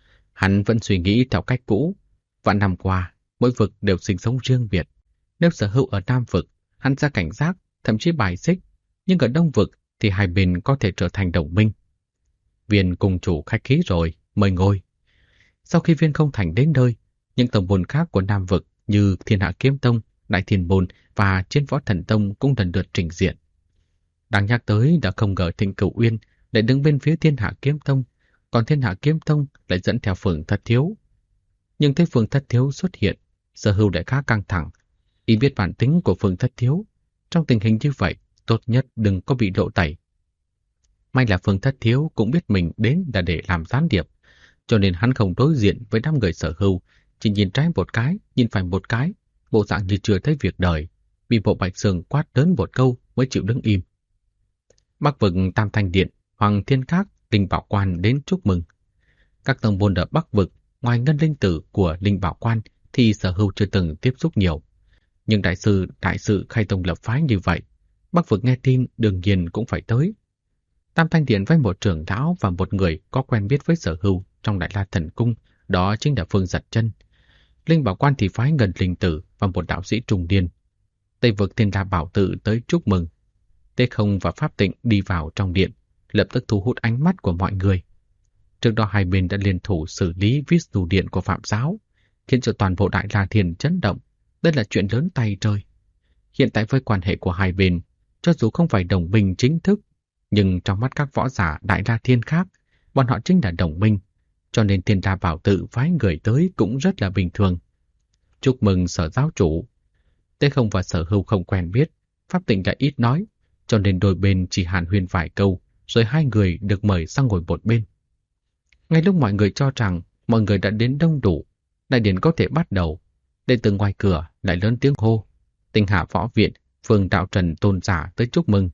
Hắn vẫn suy nghĩ theo cách cũ. Vạn năm qua, mỗi vực đều sinh sống riêng biệt. Nếu Sở Hưu ở Nam Vực, hắn sẽ cảnh giác, thậm chí bài xích. Nhưng ở Đông Vực thì hai bên có thể trở thành đồng minh. Viên cung chủ khách khí rồi, mời ngồi. Sau khi Viên Không Thành đến nơi, những tông môn khác của Nam Vực như Thiên Hạ Kiếm Tông, Đại Thiên Môn và Chiến Võ Thần Tông cũng lần lượt trình diện. Đáng nhắc tới đã không ngờ Thịnh Cửu Uyên lại đứng bên phía Thiên Hạ Kiếm Tông, còn Thiên Hạ Kiếm Tông lại dẫn theo Phượng Thất Thiếu. Nhưng thấy Phượng Thất Thiếu xuất hiện, Sở Hưu lại khá căng thẳng. Y biết bản tính của Phượng Thất Thiếu, trong tình hình như vậy, tốt nhất đừng có bị lộ tẩy. May là Phượng Thất Thiếu cũng biết mình đến là để làm gián điệp, cho nên hắn không đối diện với đám người Sở Hưu, chỉ nhìn trái một cái, nhìn phải một cái, bộ dạng như chưa thấy việc đời, bị Bộ Bạch Sương quát lớn một câu mới chịu đứng im. Bắc vực Tam Thanh Điện, Hoàng Thiên Các, Linh Bảo Quan đến chúc mừng. Các tông môn ở Bắc vực, ngoài ngân linh tử của Linh Bảo Quan thì Sở Hưu chưa từng tiếp xúc nhiều. Nhưng đại sự khai tông lập phái như vậy, Bắc vực nghe tin đương nhiên cũng phải tới. Tam Thanh Điện với một trưởng lão và một người có quen biết với Sở Hưu trong Đại La Thần Cung, đó chính là Phương Giật Chân. Linh Bảo Quan thì phái ngân linh tử và một đạo sĩ trung niên. Tây vực Thiên La Bảo Tự tới chúc mừng. Tế Không và Pháp Tịnh đi vào trong điện, lập tức thu hút ánh mắt của mọi người. Trước đó hai bên đã liên thủ xử lý Vishnu Điện của Phạm Giáo, khiến cho toàn bộ Đại La Thiên chấn động. Đây là chuyện lớn tay trời. Hiện tại với quan hệ của hai bên, cho dù không phải đồng minh chính thức, nhưng trong mắt các võ giả Đại La Thiên khác, bọn họ chính là đồng minh, cho nên Thiên La Bảo Tự phái người tới cũng rất là bình thường. Chúc mừng Sở giáo chủ. Tế Không và Sở Hưu không quen biết, Pháp Tịnh đã ít nói, cho nên đôi bên chỉ hàn huyên vài câu, rồi hai người được mời sang ngồi một bên. Ngay lúc mọi người cho rằng mọi người đã đến đông đủ, đại điển có thể bắt đầu, đệ tử ngoài cửa lại lớn tiếng hô: Tinh Hà Võ Viện, Phương Đạo Trần tôn giả tới chúc mừng.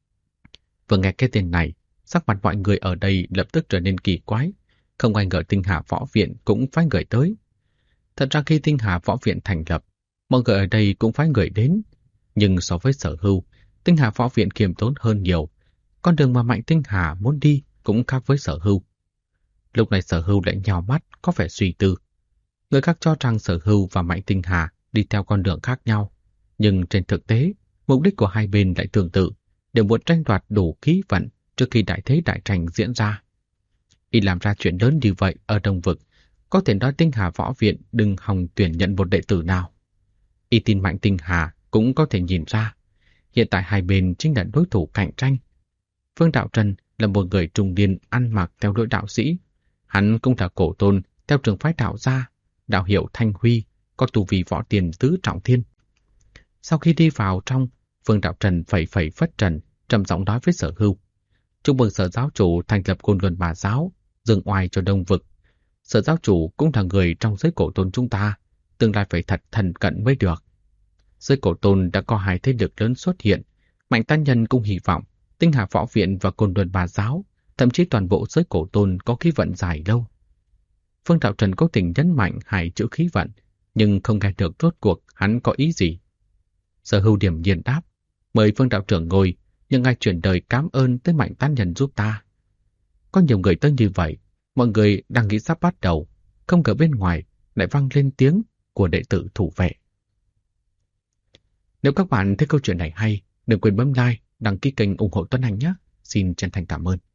Vừa nghe cái tên này, sắc mặt mọi người ở đây lập tức trở nên kỳ quái, không ai ngờ Tinh Hà Võ Viện cũng phái người tới. Thật ra khi Tinh Hà Võ Viện thành lập, mọi người ở đây cũng phái người đến, nhưng so với Sở Hưu, Tinh Hà Võ Viện khiêm tốn hơn nhiều. Con đường mà Mạnh Tinh Hà muốn đi cũng khác với Sở Hưu. Lúc này Sở Hưu lại nhào mắt, có vẻ suy tư. Người khác cho rằng Sở Hưu và Mạnh Tinh Hà đi theo con đường khác nhau, nhưng trên thực tế, mục đích của hai bên lại tương tự, đều muốn tranh đoạt đủ khí vận trước khi đại thế đại tranh diễn ra. Y làm ra chuyện lớn như vậy ở Đông Vực, có thể nói Tinh Hà Võ Viện đừng hòng tuyển nhận một đệ tử nào. Y tin Mạnh Tinh Hà cũng có thể nhìn ra, hiện tại hai bên chính là đối thủ cạnh tranh. Phương Đạo Trần là một người trung niên ăn mặc theo đội đạo sĩ. Hắn cũng là cổ tôn theo trường phái đạo gia, đạo hiệu Thanh Huy, có tu vi võ tiền tứ trọng thiên. Sau khi đi vào trong, Phương Đạo Trần phẩy phất trần, trầm giọng nói với Sở Hưu: chúc mừng Sở giáo chủ thành lập Côn Luân Bà giáo, dâng oai cho Đông Vực. Sở giáo chủ cũng là người trong giới cổ tôn chúng ta, tương lai phải thật thần cận mới được. Giới cổ tôn đã có hai thế lực lớn xuất hiện, Mạnh Tan Nhân cũng hy vọng Tinh Hà Võ Viện và Côn Luân Bà giáo, thậm chí toàn bộ giới cổ tôn có khí vận dài lâu. Phương Đạo Trần cố tình nhấn mạnh hai chữ khí vận, nhưng không nghe được rốt cuộc hắn có ý gì. Sở Hưu điểm nhiên đáp: mời Phương đạo trưởng ngồi, nhưng ngài chuyển đời cảm ơn tới Mạnh Tan Nhân giúp ta. Có nhiều người tới như vậy, mọi người đang nghĩ sắp bắt đầu, không ngờ bên ngoài lại vang lên tiếng của đệ tử thủ vệ. Nếu các bạn thấy câu chuyện này hay, đừng quên bấm like, đăng ký kênh ủng hộ Tuấn Anh nhé. Xin chân thành cảm ơn.